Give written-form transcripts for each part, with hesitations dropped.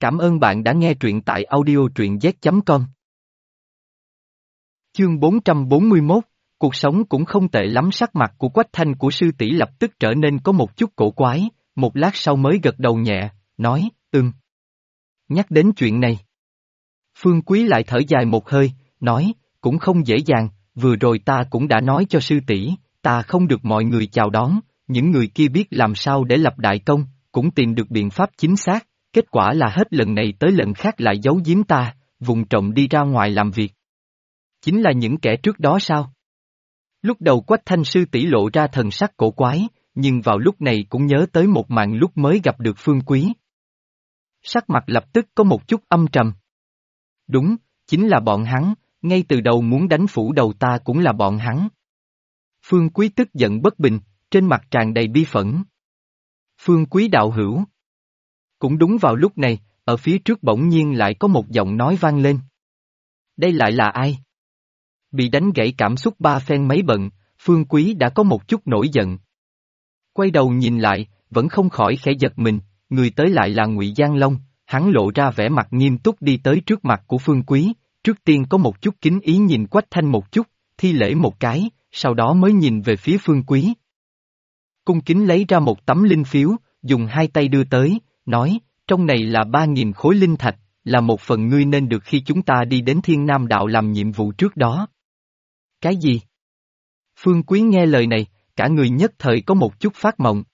Cảm ơn bạn đã nghe truyện tại audio truyện z.com. Chương 441, cuộc sống cũng không tệ lắm. Sắc mặt của Quách Thanh của sư tỷ lập tức trở nên có một chút cổ quái, một lát sau mới gật đầu nhẹ, nói, Nhắc đến chuyện này. Phương Quý lại thở dài một hơi, nói, cũng không dễ dàng, vừa rồi ta cũng đã nói cho sư tỷ, ta không được mọi người chào đón, những người kia biết làm sao để lập đại công, cũng tìm được biện pháp chính xác, kết quả là hết lần này tới lần khác lại giấu giếm ta, vùng trộm đi ra ngoài làm việc. Chính là những kẻ trước đó sao? Lúc đầu Quách Thanh sư tỷ lộ ra thần sắc cổ quái, nhưng vào lúc này cũng nhớ tới một màn lúc mới gặp được Phương Quý. Sắc mặt lập tức có một chút âm trầm. Đúng, chính là bọn hắn, ngay từ đầu muốn đánh phủ đầu ta cũng là bọn hắn. Phương Quý tức giận bất bình, trên mặt tràn đầy bi phẫn. Phương Quý đạo hữu. Cũng đúng vào lúc này, ở phía trước bỗng nhiên lại có một giọng nói vang lên. Đây lại là ai? Bị đánh gãy cảm xúc ba phen mấy bận, Phương Quý đã có một chút nổi giận. Quay đầu nhìn lại, vẫn không khỏi khẽ giật mình, người tới lại là Ngụy Giang Long, hắn lộ ra vẻ mặt nghiêm túc đi tới trước mặt của Phương Quý, trước tiên có một chút kính ý nhìn Quách Thanh một chút, thi lễ một cái, sau đó mới nhìn về phía Phương Quý. Cung kính lấy ra một tấm linh phiếu, dùng hai tay đưa tới, nói, trong này là 3.000 khối linh thạch, là một phần ngươi nên được khi chúng ta đi đến Thiên Nam Đạo làm nhiệm vụ trước đó. Cái gì? Phương Quý nghe lời này, cả người nhất thời có một chút phát mộng.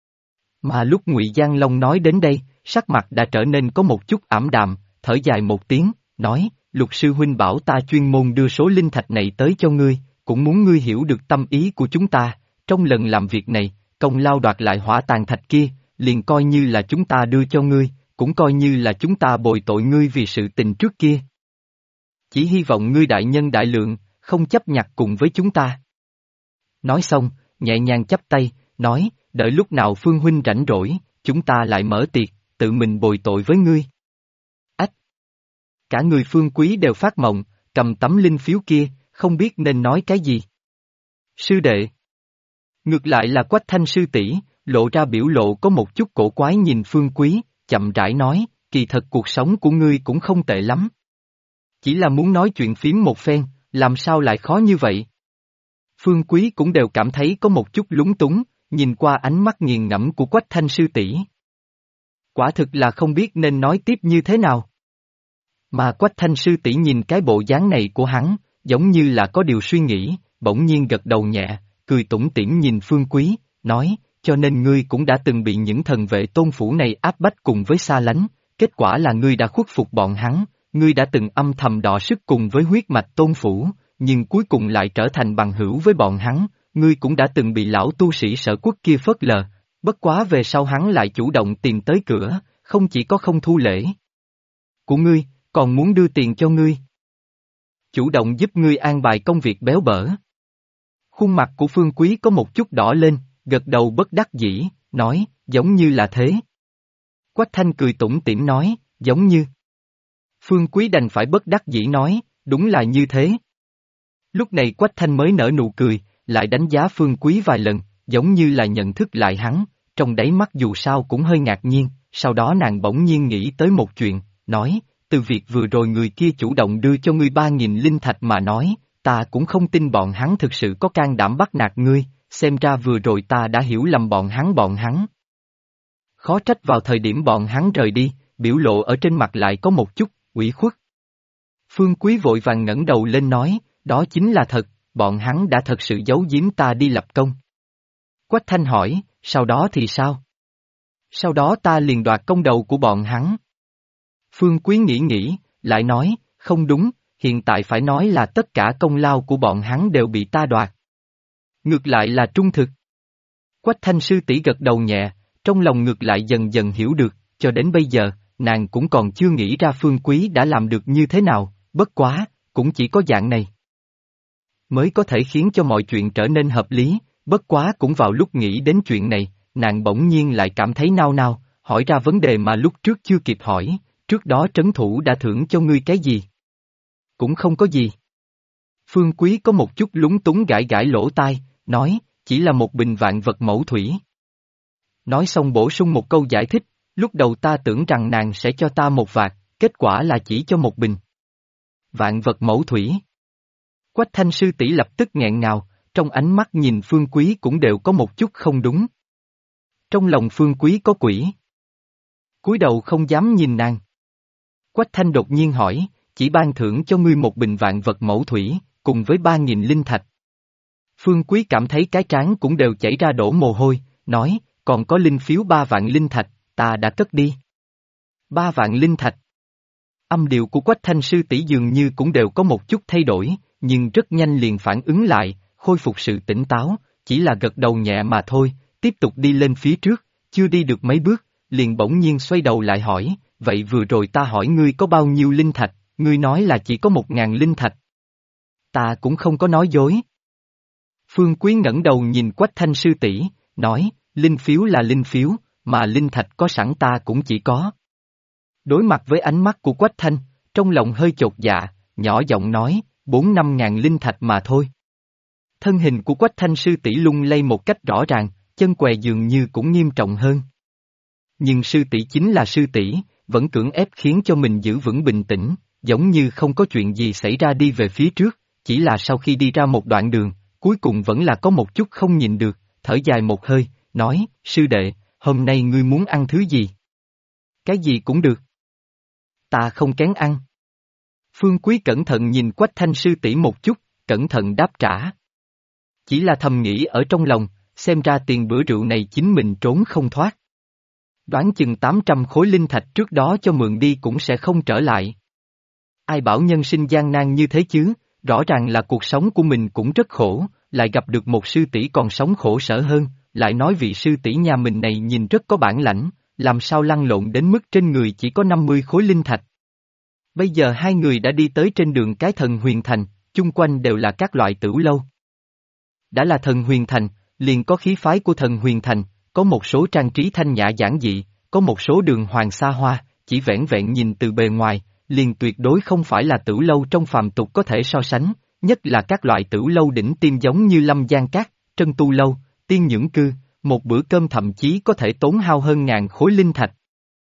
Mà lúc Ngụy Giang Long nói đến đây, sắc mặt đã trở nên có một chút ảm đạm, thở dài một tiếng, nói, Lục sư huynh bảo ta chuyên môn đưa số linh thạch này tới cho ngươi, cũng muốn ngươi hiểu được tâm ý của chúng ta, trong lần làm việc này, công lao đoạt lại hỏa tàn thạch kia, liền coi như là chúng ta đưa cho ngươi, cũng coi như là chúng ta bồi tội ngươi vì sự tình trước kia. Chỉ hy vọng ngươi đại nhân đại lượng, không chấp nhặt cùng với chúng ta. Nói xong, nhẹ nhàng chắp tay, nói, đợi lúc nào Phương huynh rảnh rỗi, chúng ta lại mở tiệc, tự mình bồi tội với ngươi. Ách! Cả người Phương Quý đều phát mộng, cầm tấm linh phiếu kia, không biết nên nói cái gì. Sư đệ! Ngược lại là Quách Thanh sư tỷ, lộ ra biểu lộ có một chút cổ quái nhìn Phương Quý, chậm rãi nói, kỳ thật cuộc sống của ngươi cũng không tệ lắm. Chỉ là muốn nói chuyện phím một phen, làm sao lại khó như vậy? Phương Quý cũng đều cảm thấy có một chút lúng túng, nhìn qua ánh mắt nghiền ngẫm của Quách Thanh sư tỷ. Quả thực là không biết nên nói tiếp như thế nào. Mà Quách Thanh sư tỷ nhìn cái bộ dáng này của hắn, giống như là có điều suy nghĩ, bỗng nhiên gật đầu nhẹ, cười tủm tỉm nhìn Phương Quý, nói, cho nên ngươi cũng đã từng bị những thần vệ tôn phủ này áp bách cùng với xa lánh, kết quả là ngươi đã khuất phục bọn hắn, ngươi đã từng âm thầm đọ sức cùng với huyết mạch tôn phủ, nhưng cuối cùng lại trở thành bằng hữu với bọn hắn, ngươi cũng đã từng bị lão tu sĩ Sở Quốc kia phớt lờ, bất quá về sau hắn lại chủ động tìm tới cửa, không chỉ có không thu lễ của ngươi, còn muốn đưa tiền cho ngươi. Chủ động giúp ngươi an bài công việc béo bở. Khuôn mặt của Phương Quý có một chút đỏ lên, gật đầu bất đắc dĩ, nói, giống như là thế. Quách Thanh cười tủm tỉm nói, giống như. Phương Quý đành phải bất đắc dĩ nói, đúng là như thế. Lúc này Quách Thanh mới nở nụ cười, lại đánh giá Phương Quý vài lần, giống như là nhận thức lại hắn, trong đáy mắt dù sao cũng hơi ngạc nhiên, sau đó nàng bỗng nhiên nghĩ tới một chuyện, nói, từ việc vừa rồi người kia chủ động đưa cho ngươi 3.000 linh thạch mà nói, ta cũng không tin bọn hắn thực sự có can đảm bắt nạt ngươi, xem ra vừa rồi ta đã hiểu lầm bọn hắn. Khó trách vào thời điểm bọn hắn rời đi, biểu lộ ở trên mặt lại có một chút, ủy khuất. Phương Quý vội vàng ngẩng đầu lên nói, đó chính là thật, bọn hắn đã thật sự giấu giếm ta đi lập công. Quách Thanh hỏi, sau đó thì sao? Sau đó ta liền đoạt công đầu của bọn hắn. Phương Quý nghĩ, lại nói, không đúng, hiện tại phải nói là tất cả công lao của bọn hắn đều bị ta đoạt. Ngược lại là trung thực. Quách Thanh sư tỷ gật đầu nhẹ, trong lòng ngược lại dần dần hiểu được, cho đến bây giờ, nàng cũng còn chưa nghĩ ra Phương Quý đã làm được như thế nào, bất quá, cũng chỉ có dạng này mới có thể khiến cho mọi chuyện trở nên hợp lý, bất quá cũng vào lúc nghĩ đến chuyện này, nàng bỗng nhiên lại cảm thấy nao nao, hỏi ra vấn đề mà lúc trước chưa kịp hỏi, trước đó trấn thủ đã thưởng cho ngươi cái gì? Cũng không có gì. Phương Quý có một chút lúng túng gãi lỗ tai, nói, chỉ là một bình vạn vật mẫu thủy. Nói xong bổ sung một câu giải thích, lúc đầu ta tưởng rằng nàng sẽ cho ta một vạt, kết quả là chỉ cho một bình. Vạn vật mẫu thủy. Quách Thanh sư tỷ lập tức nghẹn ngào, trong ánh mắt nhìn Phương Quý cũng đều có một chút không đúng. Trong lòng Phương Quý có quỷ. Cúi đầu không dám nhìn nàng. Quách Thanh đột nhiên hỏi, chỉ ban thưởng cho ngươi một bình vạn vật mẫu thủy, cùng với 3.000 linh thạch. Phương Quý cảm thấy cái trán cũng đều chảy ra đổ mồ hôi, nói, còn có linh phiếu 3 vạn linh thạch, ta đã cất đi. 3 vạn linh thạch. Âm điệu của Quách Thanh sư tỷ dường như cũng đều có một chút thay đổi, nhưng rất nhanh liền phản ứng lại, khôi phục sự tỉnh táo, chỉ là gật đầu nhẹ mà thôi, tiếp tục đi lên phía trước, chưa đi được mấy bước, liền bỗng nhiên xoay đầu lại hỏi, vậy vừa rồi ta hỏi ngươi có bao nhiêu linh thạch, ngươi nói là chỉ có 1.000 linh thạch. Ta cũng không có nói dối. Phương Quý ngẩng đầu nhìn Quách Thanh sư tỷ, nói, linh phiếu là linh phiếu, mà linh thạch có sẵn ta cũng chỉ có. Đối mặt với ánh mắt của Quách Thanh, trong lòng hơi chột dạ, nhỏ giọng nói, 4-5 ngàn linh thạch mà thôi. Thân hình của Quách Thanh sư tỷ lung lay một cách rõ ràng, chân què dường như cũng nghiêm trọng hơn. Nhưng sư tỷ chính là sư tỷ, vẫn cưỡng ép khiến cho mình giữ vững bình tĩnh, giống như không có chuyện gì xảy ra đi về phía trước, chỉ là sau khi đi ra một đoạn đường, cuối cùng vẫn là có một chút không nhìn được, thở dài một hơi, nói, sư đệ, hôm nay ngươi muốn ăn thứ gì? Cái gì cũng được. Ta không kén ăn. Phương Quý cẩn thận nhìn Quách Thanh sư tỷ một chút, cẩn thận đáp trả. Chỉ là thầm nghĩ ở trong lòng, xem ra tiền bữa rượu này chính mình trốn không thoát. Đoán chừng 800 khối linh thạch trước đó cho mượn đi cũng sẽ không trở lại. Ai bảo nhân sinh gian nan như thế chứ, rõ ràng là cuộc sống của mình cũng rất khổ, lại gặp được một sư tỷ còn sống khổ sở hơn, lại nói vị sư tỷ nhà mình này nhìn rất có bản lãnh, làm sao lăn lộn đến mức trên người chỉ có 50 khối linh thạch. Bây giờ hai người đã đi tới trên đường cái Thần Huyền Thành, chung quanh đều là các loại tửu lâu. Đã là Thần Huyền Thành, liền có khí phái của Thần Huyền Thành, có một số trang trí thanh nhã giản dị, có một số đường hoàng xa hoa, chỉ vẻn vẹn nhìn từ bề ngoài, liền tuyệt đối không phải là tửu lâu trong phàm tục có thể so sánh, nhất là các loại tửu lâu đỉnh tiêm giống như Lâm Giang Các, Trân Tu Lâu, Tiên Nhưỡng Cư, một bữa cơm thậm chí có thể tốn hao hơn ngàn khối linh thạch.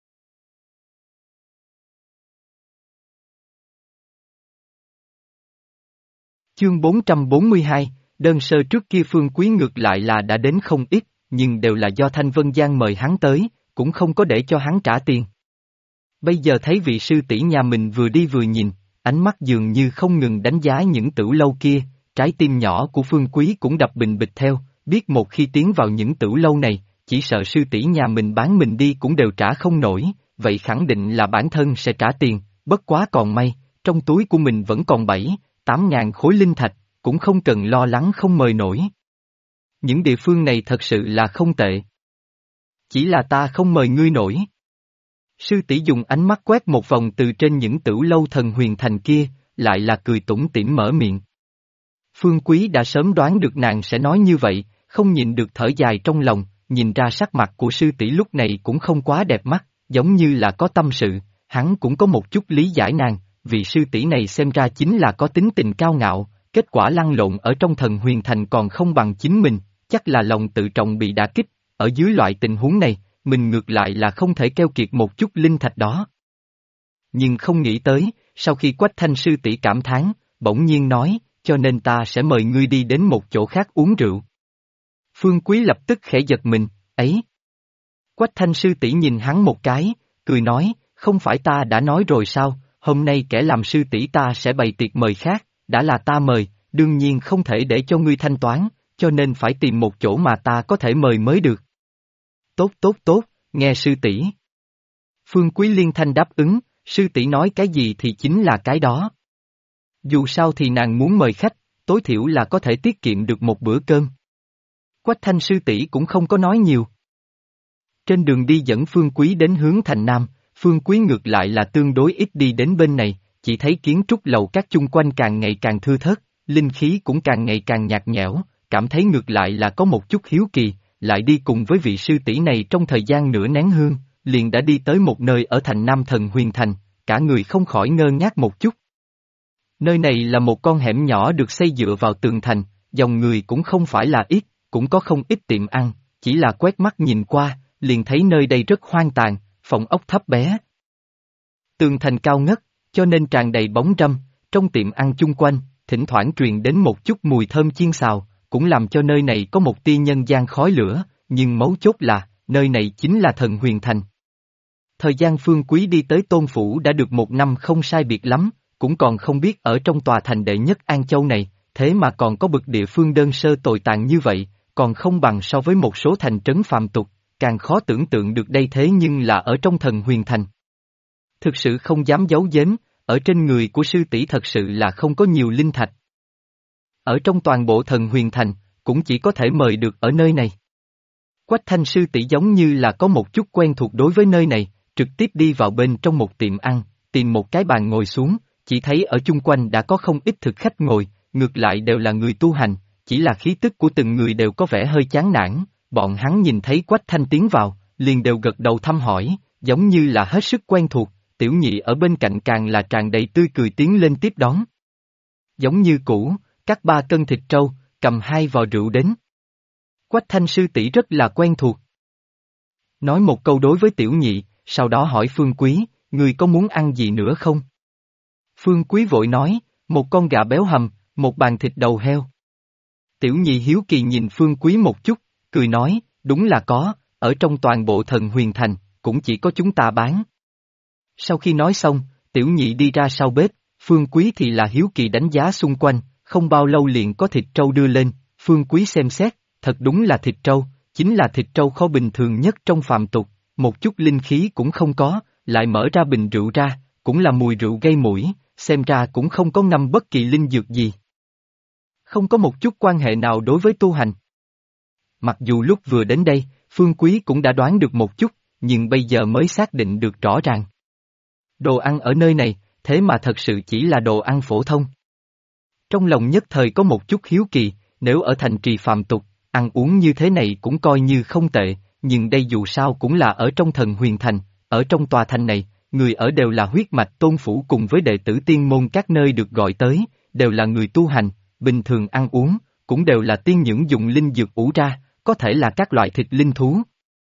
Chương 442, đơn sơ trước kia Phương Quý ngược lại là đã đến không ít, nhưng đều là do Thanh Vân Giang mời hắn tới, cũng không có để cho hắn trả tiền. Bây giờ thấy vị sư tỷ nhà mình vừa đi vừa nhìn, ánh mắt dường như không ngừng đánh giá những tửu lâu kia, trái tim nhỏ của Phương Quý cũng đập bình bịch theo, biết một khi tiến vào những tửu lâu này, chỉ sợ sư tỷ nhà mình bán mình đi cũng đều trả không nổi, vậy khẳng định là bản thân sẽ trả tiền, bất quá còn may, trong túi của mình vẫn còn 7-8 ngàn khối linh thạch, cũng không cần lo lắng không mời nổi. Những địa phương này thật sự là không tệ. Chỉ là ta không mời ngươi nổi. Sư tỷ dùng ánh mắt quét một vòng từ trên những tửu lâu Thần Huyền Thành kia, lại là cười tủm tỉm mở miệng. Phương Quý đã sớm đoán được nàng sẽ nói như vậy, không nhịn được thở dài trong lòng, nhìn ra sắc mặt của sư tỷ lúc này cũng không quá đẹp mắt, giống như là có tâm sự, hắn cũng có một chút lý giải nàng, vì sư tỷ này xem ra chính là có tính tình cao ngạo, kết quả lăn lộn ở trong Thần Huyền Thành còn không bằng chính mình, chắc là lòng tự trọng bị đả kích, ở dưới loại tình huống này, mình ngược lại là không thể keo kiệt một chút linh thạch đó. Nhưng không nghĩ tới, sau khi Quách Thanh sư tỷ cảm thán, bỗng nhiên nói, cho nên ta sẽ mời ngươi đi đến một chỗ khác uống rượu. Phương Quý lập tức khẽ giật mình, ấy. Quách Thanh sư tỷ nhìn hắn một cái, cười nói, không phải ta đã nói rồi sao, hôm nay kẻ làm sư tỷ ta sẽ bày tiệc mời khác, đã là ta mời, đương nhiên không thể để cho ngươi thanh toán, cho nên phải tìm một chỗ mà ta có thể mời mới được. Tốt tốt tốt, nghe sư tỷ. Phương Quý liên thanh đáp ứng, sư tỷ nói cái gì thì chính là cái đó. Dù sao thì nàng muốn mời khách, tối thiểu là có thể tiết kiệm được một bữa cơm. Quách Thanh sư tỷ cũng không có nói nhiều. Trên đường đi dẫn Phương Quý đến hướng thành Nam, Phương Quý ngược lại là tương đối ít đi đến bên này, chỉ thấy kiến trúc lầu các chung quanh càng ngày càng thưa thớt, linh khí cũng càng ngày càng nhạt nhẽo, cảm thấy ngược lại là có một chút hiếu kỳ, lại đi cùng với vị sư tỷ này trong thời gian nửa nén hương, liền đã đi tới một nơi ở thành Nam Thần Huyền Thành, cả người không khỏi ngơ ngác một chút. Nơi này là một con hẻm nhỏ được xây dựa vào tường thành, dòng người cũng không phải là ít, cũng có không ít tiệm ăn, chỉ là quét mắt nhìn qua, liền thấy nơi đây rất hoang tàn, phòng ốc thấp bé. Tường thành cao ngất, cho nên tràn đầy bóng râm, trong tiệm ăn chung quanh, thỉnh thoảng truyền đến một chút mùi thơm chiên xào, cũng làm cho nơi này có một tia nhân gian khói lửa, nhưng mấu chốt là, nơi này chính là Thần Huyền Thành. Thời gian Phương Quý đi tới Tôn Phủ đã được 1 năm không sai biệt lắm, cũng còn không biết ở trong tòa thành đệ nhất An Châu này, thế mà còn có bậc địa phương đơn sơ tồi tàn như vậy, còn không bằng so với một số thành trấn phàm tục, càng khó tưởng tượng được đây thế nhưng là ở trong Thần Huyền Thành. Thực sự không dám giấu giếm, ở trên người của sư tỷ thật sự là không có nhiều linh thạch. Ở trong toàn bộ Thần Huyền Thành, cũng chỉ có thể mời được ở nơi này. Quách Thanh sư tỷ giống như là có một chút quen thuộc đối với nơi này, trực tiếp đi vào bên trong một tiệm ăn, tìm một cái bàn ngồi xuống, chỉ thấy ở chung quanh đã có không ít thực khách ngồi, ngược lại đều là người tu hành, chỉ là khí tức của từng người đều có vẻ hơi chán nản, bọn hắn nhìn thấy Quách Thanh tiến vào, liền đều gật đầu thăm hỏi, giống như là hết sức quen thuộc, tiểu nhị ở bên cạnh càng là tràn đầy tươi cười tiến lên tiếp đón. Giống như cũ, cắt 3 cân thịt trâu, cầm 2 vò rượu đến. Quách Thanh sư tỷ rất là quen thuộc. Nói một câu đối với tiểu nhị, sau đó hỏi Phương Quý, người có muốn ăn gì nữa không? Phương Quý vội nói, một con gà béo hầm, một bàn thịt đầu heo. Tiểu nhị hiếu kỳ nhìn Phương Quý một chút, cười nói, đúng là có, ở trong toàn bộ Thần Huyền Thành, cũng chỉ có chúng ta bán. Sau khi nói xong, tiểu nhị đi ra sau bếp, Phương Quý thì là hiếu kỳ đánh giá xung quanh, không bao lâu liền có thịt trâu đưa lên, Phương Quý xem xét, thật đúng là thịt trâu, chính là thịt trâu kho bình thường nhất trong phàm tục, một chút linh khí cũng không có, lại mở ra bình rượu ra, cũng là mùi rượu gây mũi, xem ra cũng không có ngâm bất kỳ linh dược gì. Không có một chút quan hệ nào đối với tu hành. Mặc dù lúc vừa đến đây, Phương Quý cũng đã đoán được một chút, nhưng bây giờ mới xác định được rõ ràng. Đồ ăn ở nơi này, thế mà thật sự chỉ là đồ ăn phổ thông. Trong lòng nhất thời có một chút hiếu kỳ, nếu ở thành trì phàm tục, ăn uống như thế này cũng coi như không tệ, nhưng đây dù sao cũng là ở trong Thần Huyền Thành, ở trong tòa thành này, người ở đều là huyết mạch Tôn Phủ cùng với đệ tử tiên môn các nơi được gọi tới, đều là người tu hành, bình thường ăn uống, cũng đều là tiên nhưỡng dụng linh dược ủ ra, có thể là các loại thịt linh thú.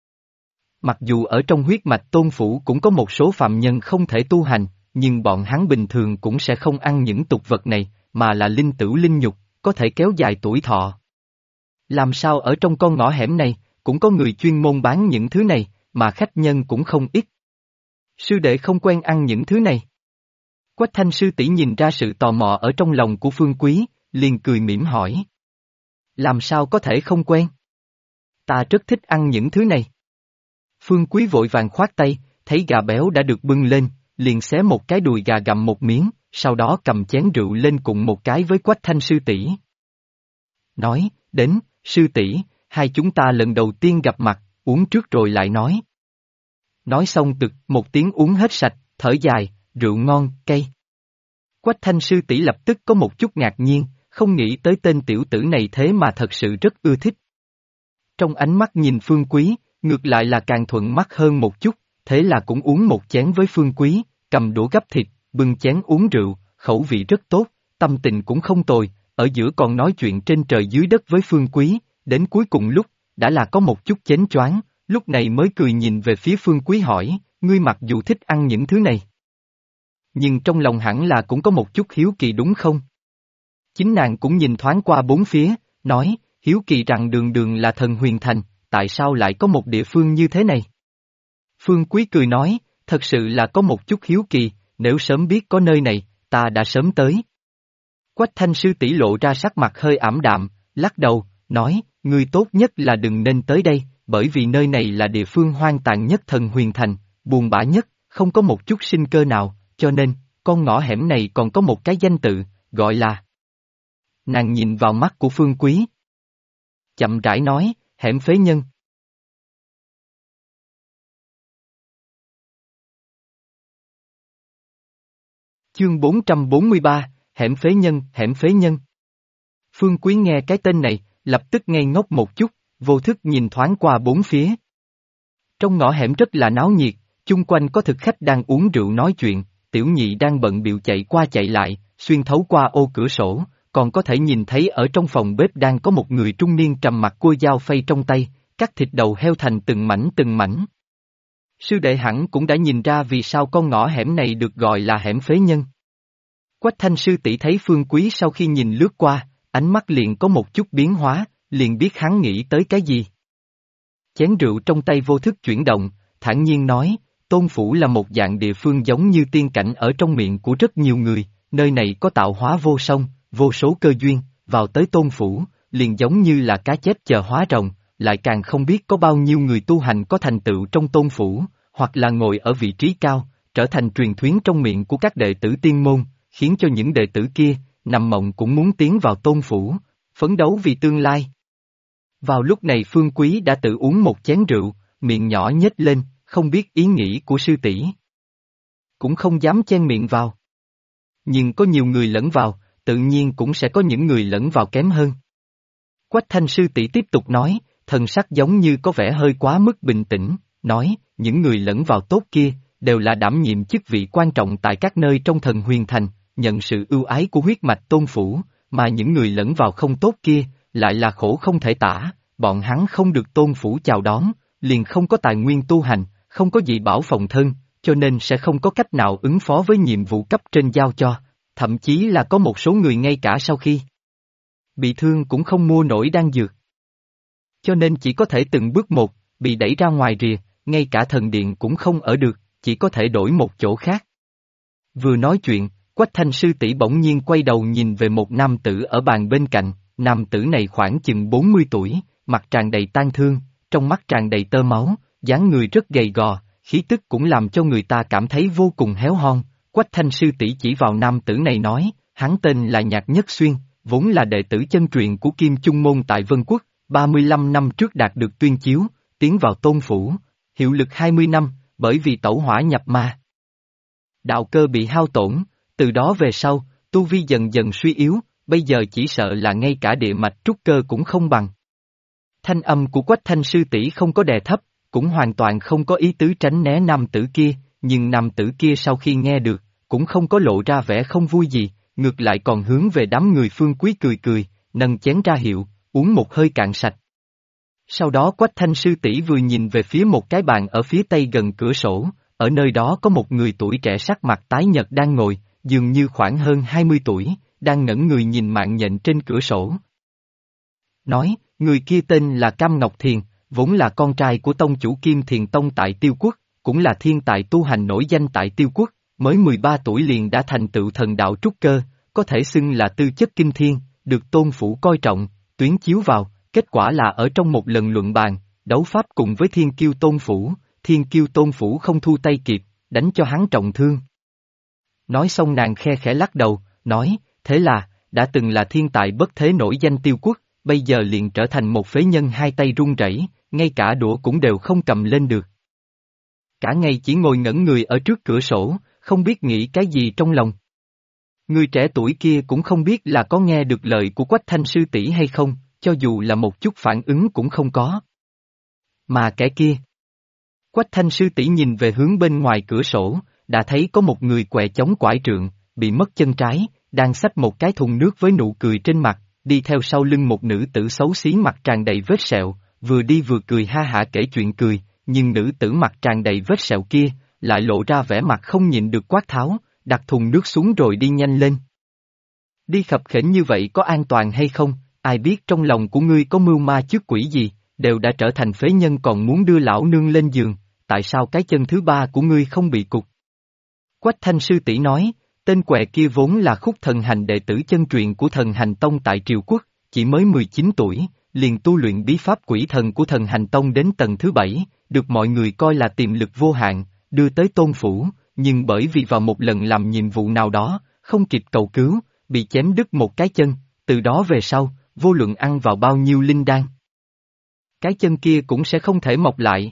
Mặc dù ở trong huyết mạch Tôn Phủ cũng có một số phạm nhân không thể tu hành, nhưng bọn hắn bình thường cũng sẽ không ăn những tục vật này, mà là linh tửu linh nhục, có thể kéo dài tuổi thọ. Làm sao ở trong con ngõ hẻm này, cũng có người chuyên môn bán những thứ này, mà khách nhân cũng không ít. Sư đệ không quen ăn những thứ này. Quách Thanh sư tỷ nhìn ra sự tò mò ở trong lòng của Phương Quý, liền cười mỉm hỏi. Làm sao có thể không quen? Ta rất thích ăn những thứ này. Phương Quý vội vàng khoát tay, thấy gà béo đã được bưng lên, liền xé một cái đùi gà gặm một miếng, sau đó cầm chén rượu lên cùng một cái với Quách Thanh sư tỷ. Nói, đến, sư tỷ, hai chúng ta lần đầu tiên gặp mặt, uống trước rồi lại nói. Nói xong tực một tiếng uống hết sạch, thở dài, rượu ngon, cay. Quách Thanh sư tỷ lập tức có một chút ngạc nhiên, không nghĩ tới tên tiểu tử này thế mà thật sự rất ưa thích. Trong ánh mắt nhìn Phương Quý, ngược lại là càng thuận mắt hơn một chút, thế là cũng uống một chén với Phương Quý, cầm đũa gắp thịt, bưng chén uống rượu, khẩu vị rất tốt, tâm tình cũng không tồi, ở giữa còn nói chuyện trên trời dưới đất với Phương Quý, đến cuối cùng lúc, đã là có một chút chén choáng, lúc này mới cười nhìn về phía Phương Quý hỏi, ngươi mặc dù thích ăn những thứ này. Nhưng trong lòng hẳn là cũng có một chút hiếu kỳ đúng không? Chính nàng cũng nhìn thoáng qua bốn phía, nói, hiếu kỳ rằng đường đường là Thần Huyền Thành, tại sao lại có một địa phương như thế này? Phương Quý cười nói, thật sự là có một chút hiếu kỳ, nếu sớm biết có nơi này, ta đã sớm tới. Quách Thanh sư tỷ lộ ra sắc mặt hơi ảm đạm, lắc đầu, nói, ngươi tốt nhất là đừng nên tới đây, bởi vì nơi này là địa phương hoang tàn nhất Thần Huyền Thành, buồn bã nhất, không có một chút sinh cơ nào, cho nên, con ngõ hẻm này còn có một cái danh tự, gọi là... Nàng nhìn vào mắt của Phương Quý. Chậm rãi nói, hẻm phế nhân. Chương 443, hẻm phế nhân, hẻm phế nhân. Phương Quý nghe cái tên này, lập tức ngây ngốc một chút, vô thức nhìn thoáng qua bốn phía. Trong ngõ hẻm rất là náo nhiệt, chung quanh có thực khách đang uống rượu nói chuyện, tiểu nhị đang bận bịu chạy qua chạy lại, xuyên thấu qua ô cửa sổ, còn có thể nhìn thấy ở trong phòng bếp đang có một người trung niên trầm mặc cua dao phay trong tay, cắt thịt đầu heo thành từng mảnh từng mảnh. Sư đệ hẳn cũng đã nhìn ra vì sao con ngõ hẻm này được gọi là hẻm phế nhân. Quách Thanh sư tỷ thấy Phương Quý sau khi nhìn lướt qua, ánh mắt liền có một chút biến hóa, liền biết hắn nghĩ tới cái gì. Chén rượu trong tay vô thức chuyển động, thản nhiên nói, Tôn Phủ là một dạng địa phương giống như tiên cảnh ở trong miệng của rất nhiều người, nơi này có tạo hóa vô song, vô số cơ duyên, vào tới Tôn Phủ, liền giống như là cá chép chờ hóa rồng, lại càng không biết có bao nhiêu người tu hành có thành tựu trong Tôn Phủ, hoặc là ngồi ở vị trí cao, trở thành truyền thuyết trong miệng của các đệ tử tiên môn, khiến cho những đệ tử kia, nằm mộng cũng muốn tiến vào Tôn Phủ, phấn đấu vì tương lai. Vào lúc này Phương Quý đã tự uống một chén rượu, miệng nhỏ nhếch lên, không biết ý nghĩ của sư tỷ. Cũng không dám chen miệng vào. Nhưng có nhiều người lẫn vào, tự nhiên cũng sẽ có những người lẫn vào kém hơn. Quách Thanh sư tỷ tiếp tục nói, thần sắc giống như có vẻ hơi quá mức bình tĩnh, nói, những người lẫn vào tốt kia, đều là đảm nhiệm chức vị quan trọng tại các nơi trong Thần Huyền Thành, nhận sự ưu ái của huyết mạch Tôn Phủ, mà những người lẫn vào không tốt kia, lại là khổ không thể tả, bọn hắn không được Tôn Phủ chào đón, liền không có tài nguyên tu hành, không có gì bảo phòng thân, cho nên sẽ không có cách nào ứng phó với nhiệm vụ cấp trên giao cho, thậm chí là có một số người ngay cả sau khi bị thương cũng không mua nổi đan dược. Cho nên chỉ có thể từng bước một, bị đẩy ra ngoài rìa, ngay cả thần điện cũng không ở được, chỉ có thể đổi một chỗ khác. Vừa nói chuyện, Quách Thanh sư tỷ bỗng nhiên quay đầu nhìn về một nam tử ở bàn bên cạnh, nam tử này khoảng chừng 40 tuổi, mặt tràn đầy tang thương, trong mắt tràn đầy tơ máu, dáng người rất gầy gò, khí tức cũng làm cho người ta cảm thấy vô cùng héo hon. Quách Thanh sư tỷ chỉ vào nam tử này nói, hắn tên là Nhạc Nhất Xuyên, vốn là đệ tử chân truyền của Kim Chung Môn tại Vân Quốc, 35 năm trước đạt được tuyên chiếu, tiến vào Tôn Phủ, hiệu lực 20 năm, bởi vì tẩu hỏa nhập ma. Đạo cơ bị hao tổn, từ đó về sau, tu vi dần dần suy yếu, bây giờ chỉ sợ là ngay cả địa mạch trúc cơ cũng không bằng. Thanh âm của Quách Thanh sư tỷ không có đè thấp, cũng hoàn toàn không có ý tứ tránh né nam tử kia, nhưng nam tử kia sau khi nghe được, cũng không có lộ ra vẻ không vui gì, ngược lại còn hướng về đám người Phương Quý cười cười, nâng chén ra hiệu, uống một hơi cạn sạch. Sau đó Quách Thanh sư tỷ vừa nhìn về phía một cái bàn ở phía tây gần cửa sổ, ở nơi đó có một người tuổi trẻ sắc mặt tái nhợt đang ngồi, dường như khoảng hơn 20 tuổi, đang ngẩng người nhìn mạng nhện trên cửa sổ. Nói, người kia tên là Cam Ngọc Thiền, vốn là con trai của tông chủ Kim Thiền Tông tại Tiêu Quốc, cũng là thiên tài tu hành nổi danh tại Tiêu Quốc, mới 13 tuổi liền đã thành tựu thần đạo trúc cơ, có thể xưng là tư chất kinh thiên, được Tôn Phủ coi trọng, tuyến chiếu vào, kết quả là ở trong một lần luận bàn, đấu pháp cùng với Thiên Kiêu Tôn Phủ, Thiên Kiêu Tôn Phủ không thu tay kịp, đánh cho hắn trọng thương. Nói xong nàng khe khẽ lắc đầu, nói, thế là, đã từng là thiên tài bất thế nổi danh Tiêu Quốc, bây giờ liền trở thành một phế nhân hai tay run rẩy, ngay cả đũa cũng đều không cầm lên được. Cả ngày chỉ ngồi ngẩn người ở trước cửa sổ, không biết nghĩ cái gì trong lòng. Người trẻ tuổi kia cũng không biết là có nghe được lời của Quách Thanh sư tỷ hay không, cho dù là một chút phản ứng cũng không có. Mà kẻ kia. Quách Thanh sư tỷ nhìn về hướng bên ngoài cửa sổ, đã thấy có một người què chống quải trượng, bị mất chân trái, đang xách một cái thùng nước với nụ cười trên mặt, đi theo sau lưng một nữ tử xấu xí mặt tràn đầy vết sẹo, vừa đi vừa cười ha hả kể chuyện cười, nhưng nữ tử mặt tràn đầy vết sẹo kia, lại lộ ra vẻ mặt không nhịn được quát tháo, đặt thùng nước xuống rồi đi nhanh lên. Đi khập khểnh như vậy có an toàn hay không, ai biết trong lòng của ngươi có mưu ma trước quỷ gì, đều đã trở thành phế nhân còn muốn đưa lão nương lên giường, tại sao cái chân thứ ba của ngươi không bị cụt? Quách Thanh sư tỷ nói, tên què kia vốn là Khúc Thần Hành đệ tử chân truyền của Thần Hành Tông tại Triều Quốc, chỉ mới 19 tuổi, liền tu luyện bí pháp quỷ thần của Thần Hành Tông đến tầng thứ 7, được mọi người coi là tiềm lực vô hạn, đưa tới Tôn Phủ, nhưng bởi vì vào một lần làm nhiệm vụ nào đó, không kịp cầu cứu, bị chém đứt một cái chân, từ đó về sau, vô luận ăn vào bao nhiêu linh đan. Cái chân kia cũng sẽ không thể mọc lại.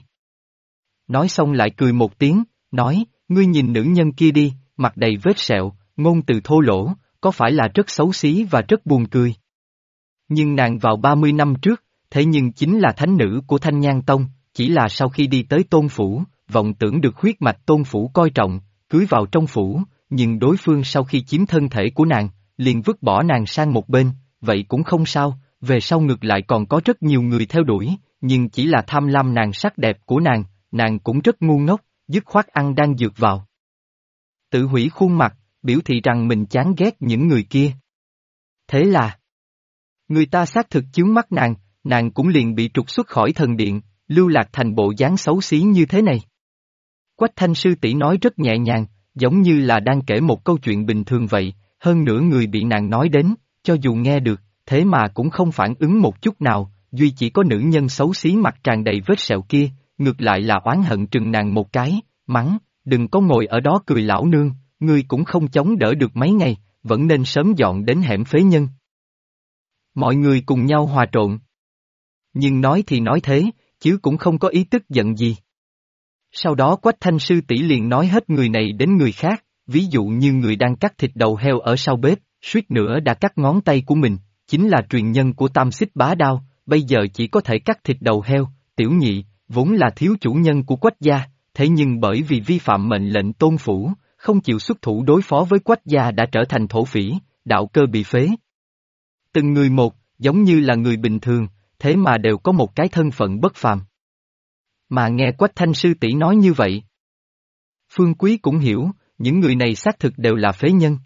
Nói xong lại cười một tiếng, nói, ngươi nhìn nữ nhân kia đi, mặt đầy vết sẹo, ngôn từ thô lỗ, có phải là rất xấu xí và rất buồn cười. Nhưng nàng vào 30 năm trước, thế nhưng chính là thánh nữ của Thanh Nhan Tông, chỉ là sau khi đi tới Tôn Phủ, vọng tưởng được huyết mạch Tôn Phủ coi trọng, cưới vào trong phủ, nhưng đối phương sau khi chiếm thân thể của nàng, liền vứt bỏ nàng sang một bên, vậy cũng không sao, về sau ngược lại còn có rất nhiều người theo đuổi, nhưng chỉ là tham lam nàng sắc đẹp của nàng, nàng cũng rất ngu ngốc, dứt khoát ăn đan dược vào. Tự hủy khuôn mặt, biểu thị rằng mình chán ghét những người kia. Thế là, người ta xác thực chướng mắt nàng cũng liền bị trục xuất khỏi thần điện, lưu lạc thành bộ dáng xấu xí như thế này. Quách Thanh sư tỷ nói rất nhẹ nhàng, giống như là đang kể một câu chuyện bình thường vậy, hơn nữa người bị nàng nói đến, cho dù nghe được, thế mà cũng không phản ứng một chút nào, duy chỉ có nữ nhân xấu xí mặt tràn đầy vết sẹo kia, ngược lại là oán hận trừng nàng một cái, mắng, đừng có ngồi ở đó cười lão nương, ngươi cũng không chống đỡ được mấy ngày, vẫn nên sớm dọn đến hẻm phế nhân. Mọi người cùng nhau hòa trộn. Nhưng nói thì nói thế, chứ cũng không có ý tức giận gì. Sau đó Quách Thanh sư tỷ liền nói hết người này đến người khác, ví dụ như người đang cắt thịt đầu heo ở sau bếp, suýt nữa đã cắt ngón tay của mình, chính là truyền nhân của Tam Xích Bá Đao, bây giờ chỉ có thể cắt thịt đầu heo, Tiểu Nhị, vốn là thiếu chủ nhân của Quách gia, thế nhưng bởi vì vi phạm mệnh lệnh Tôn phủ, không chịu xuất thủ đối phó với Quách gia đã trở thành thổ phỉ, đạo cơ bị phế. Từng người một, giống như là người bình thường, thế mà đều có một cái thân phận bất phàm. Mà nghe Quách Thanh sư tỷ nói như vậy, Phương Quý cũng hiểu, những người này xác thực đều là phế nhân.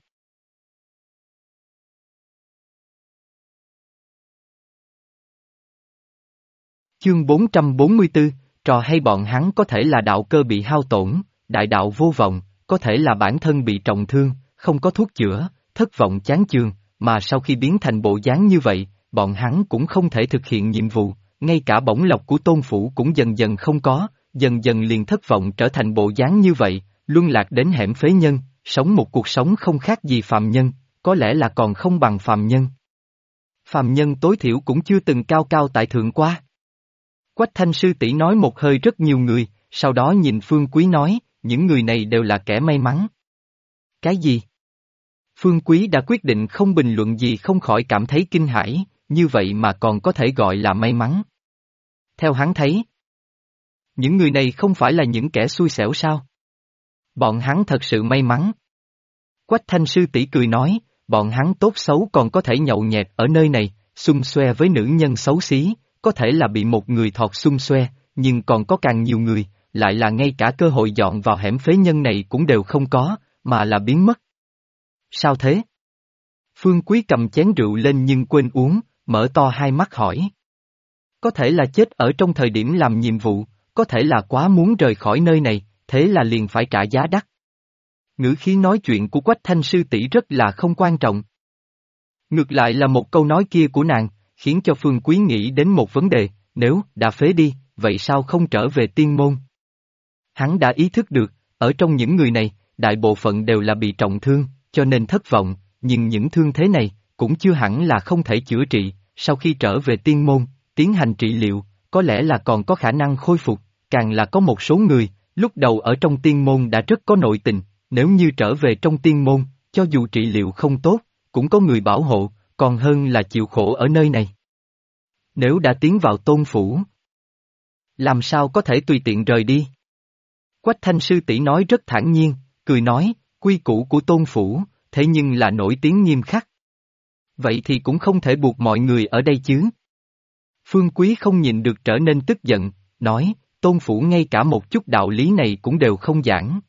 Chương 444, trò hay bọn hắn có thể là đạo cơ bị hao tổn, đại đạo vô vọng, có thể là bản thân bị trọng thương, không có thuốc chữa, thất vọng chán chường, mà sau khi biến thành bộ dáng như vậy, bọn hắn cũng không thể thực hiện nhiệm vụ, ngay cả bổng lộc của Tôn phủ cũng dần dần không có, dần dần liền thất vọng trở thành bộ dáng như vậy, luân lạc đến hẻm phế nhân, sống một cuộc sống không khác gì phàm nhân, có lẽ là còn không bằng phàm nhân. Phàm nhân tối thiểu cũng chưa từng cao cao tại thượng qua. Quách Thanh sư tỷ nói một hơi rất nhiều người, sau đó nhìn Phương Quý nói, những người này đều là kẻ may mắn. Cái gì? Phương Quý đã quyết định không bình luận gì không khỏi cảm thấy kinh hãi, như vậy mà còn có thể gọi là may mắn. Theo hắn thấy, những người này không phải là những kẻ xui xẻo sao? Bọn hắn thật sự may mắn. Quách Thanh sư tỷ cười nói, bọn hắn tốt xấu còn có thể nhậu nhẹt ở nơi này, xung xoe với nữ nhân xấu xí, có thể là bị một người thọt xung xoe, nhưng còn có càng nhiều người, lại là ngay cả cơ hội dọn vào hẻm phế nhân này cũng đều không có, mà là biến mất. Sao thế? Phương Quý cầm chén rượu lên nhưng quên uống, mở to hai mắt hỏi. Có thể là chết ở trong thời điểm làm nhiệm vụ, có thể là quá muốn rời khỏi nơi này, thế là liền phải trả giá đắt. Ngữ khí nói chuyện của Quách Thanh sư tỷ rất là không quan trọng. Ngược lại là một câu nói kia của nàng, khiến cho Phương Quý nghĩ đến một vấn đề, nếu đã phế đi, vậy sao không trở về tiên môn? Hắn đã ý thức được, ở trong những người này, đại bộ phận đều là bị trọng thương, cho nên thất vọng, nhưng những thương thế này, cũng chưa hẳn là không thể chữa trị, sau khi trở về tiên môn, tiến hành trị liệu, có lẽ là còn có khả năng khôi phục, càng là có một số người, lúc đầu ở trong tiên môn đã rất có nội tình, nếu như trở về trong tiên môn, cho dù trị liệu không tốt, cũng có người bảo hộ, còn hơn là chịu khổ ở nơi này. Nếu đã tiến vào Tôn phủ, làm sao có thể tùy tiện rời đi? Quách Thanh sư tỷ nói rất thản nhiên, cười nói, quy củ của Tôn phủ, thế nhưng là nổi tiếng nghiêm khắc. Vậy thì cũng không thể buộc mọi người ở đây chứ. Phương Quý không nhìn được trở nên tức giận, nói, Tôn phủ ngay cả một chút đạo lý này cũng đều không giảng.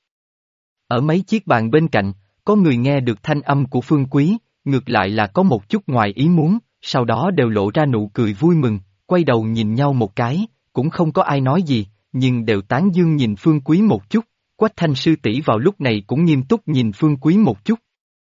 Ở mấy chiếc bàn bên cạnh, có người nghe được thanh âm của Phương Quý, ngược lại là có một chút ngoài ý muốn, sau đó đều lộ ra nụ cười vui mừng, quay đầu nhìn nhau một cái, cũng không có ai nói gì, nhưng đều tán dương nhìn Phương Quý một chút, Quách Thanh sư tỷ vào lúc này cũng nghiêm túc nhìn Phương Quý một chút.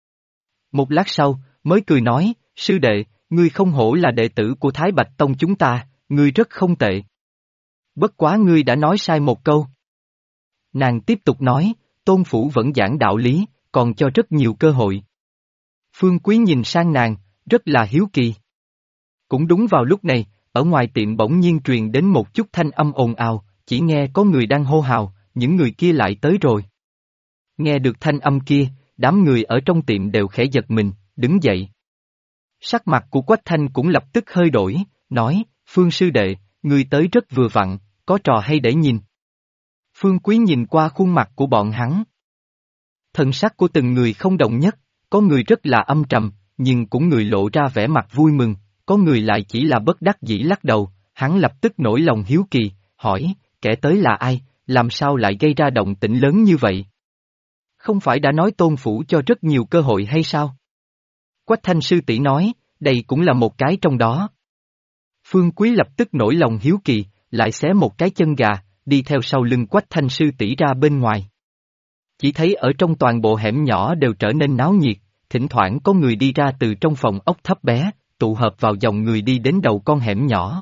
Một lát sau, mới cười nói, sư đệ, ngươi không hổ là đệ tử của Thái Bạch Tông chúng ta, ngươi rất không tệ. Bất quá ngươi đã nói sai một câu. Nàng tiếp tục nói, Tôn phủ vẫn giảng đạo lý, còn cho rất nhiều cơ hội. Phương Quý nhìn sang nàng, rất là hiếu kỳ. Cũng đúng vào lúc này, ở ngoài tiệm bỗng nhiên truyền đến một chút thanh âm ồn ào, chỉ nghe có người đang hô hào, những người kia lại tới rồi. Nghe được thanh âm kia, đám người ở trong tiệm đều khẽ giật mình, đứng dậy. Sắc mặt của Quách Thanh cũng lập tức hơi đổi, nói, Phương sư đệ, người tới rất vừa vặn, có trò hay để nhìn. Phương Quý nhìn qua khuôn mặt của bọn hắn. Thần sắc của từng người không đồng nhất, có người rất là âm trầm, nhưng cũng người lộ ra vẻ mặt vui mừng, có người lại chỉ là bất đắc dĩ lắc đầu, hắn lập tức nổi lòng hiếu kỳ, hỏi, kẻ tới là ai, làm sao lại gây ra động tĩnh lớn như vậy? Không phải đã nói Tôn Phủ cho rất nhiều cơ hội hay sao? Quách Thanh sư tỷ nói, đây cũng là một cái trong đó. Phương Quý lập tức nổi lòng hiếu kỳ, lại xé một cái chân gà, đi theo sau lưng Quách Thanh sư tỷ ra bên ngoài. Chỉ thấy ở trong toàn bộ hẻm nhỏ đều trở nên náo nhiệt, thỉnh thoảng có người đi ra từ trong phòng ốc thấp bé, tụ hợp vào dòng người đi đến đầu con hẻm nhỏ.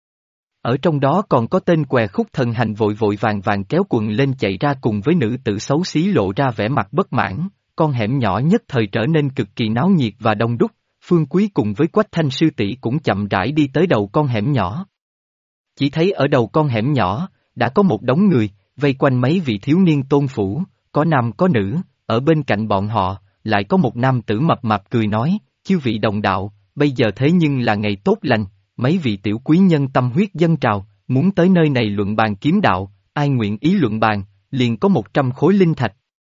Ở trong đó còn có tên què khúc thần hành vội vội vàng vàng kéo quần lên chạy ra cùng với nữ tử xấu xí lộ ra vẻ mặt bất mãn, con hẻm nhỏ nhất thời trở nên cực kỳ náo nhiệt và đông đúc, Phương Quý cùng với Quách Thanh sư tỷ cũng chậm rãi đi tới đầu con hẻm nhỏ. Chỉ thấy ở đầu con hẻm nhỏ, đã có một đống người, vây quanh mấy vị thiếu niên Tôn Phủ, có nam có nữ, ở bên cạnh bọn họ, lại có một nam tử mập mạp cười nói, chư vị đồng đạo, bây giờ thế nhưng là ngày tốt lành, mấy vị tiểu quý nhân tâm huyết dâng trào, muốn tới nơi này luận bàn kiếm đạo, ai nguyện ý luận bàn, liền có 100 khối linh thạch.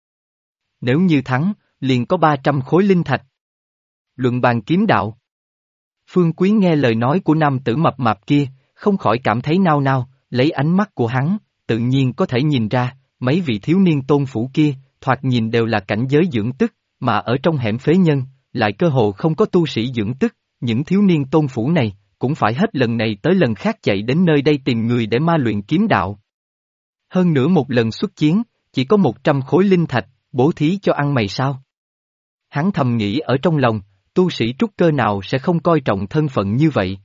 Nếu như thắng, liền có 300 khối linh thạch. Luận bàn kiếm đạo. Phương Quý nghe lời nói của nam tử mập mạp kia, không khỏi cảm thấy nao nao, lấy ánh mắt của hắn, tự nhiên có thể nhìn ra, mấy vị thiếu niên Tôn Phủ kia, thoạt nhìn đều là cảnh giới dưỡng tức, mà ở trong hẻm phế nhân, lại cơ hồ không có tu sĩ dưỡng tức, những thiếu niên Tôn Phủ này, cũng phải hết lần này tới lần khác chạy đến nơi đây tìm người để ma luyện kiếm đạo. Hơn nữa một lần xuất chiến, chỉ có 100 khối linh thạch, bố thí cho ăn mày sao? Hắn thầm nghĩ ở trong lòng, tu sĩ trúc cơ nào sẽ không coi trọng thân phận như vậy.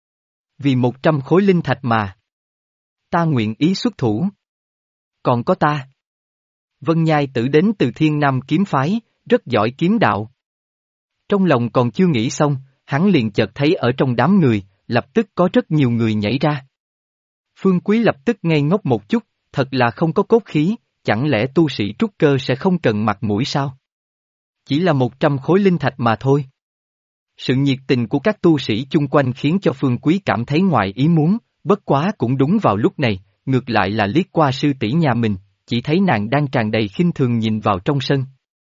Vì 100 khối linh thạch mà. Ta nguyện ý xuất thủ. Còn có ta. Vân Nhai Tử đến từ Thiên Nam kiếm phái, rất giỏi kiếm đạo. Trong lòng còn chưa nghĩ xong, hắn liền chợt thấy ở trong đám người, lập tức có rất nhiều người nhảy ra. Phương Quý lập tức ngây ngốc một chút, thật là không có cốt khí, chẳng lẽ tu sĩ trúc cơ sẽ không cần mặt mũi sao? Chỉ là 100 khối linh thạch mà thôi. Sự nhiệt tình của các tu sĩ chung quanh khiến cho Phương Quý cảm thấy ngoài ý muốn, bất quá cũng đúng vào lúc này, ngược lại là liếc qua sư tỷ nhà mình, chỉ thấy nàng đang tràn đầy khinh thường nhìn vào trong sân.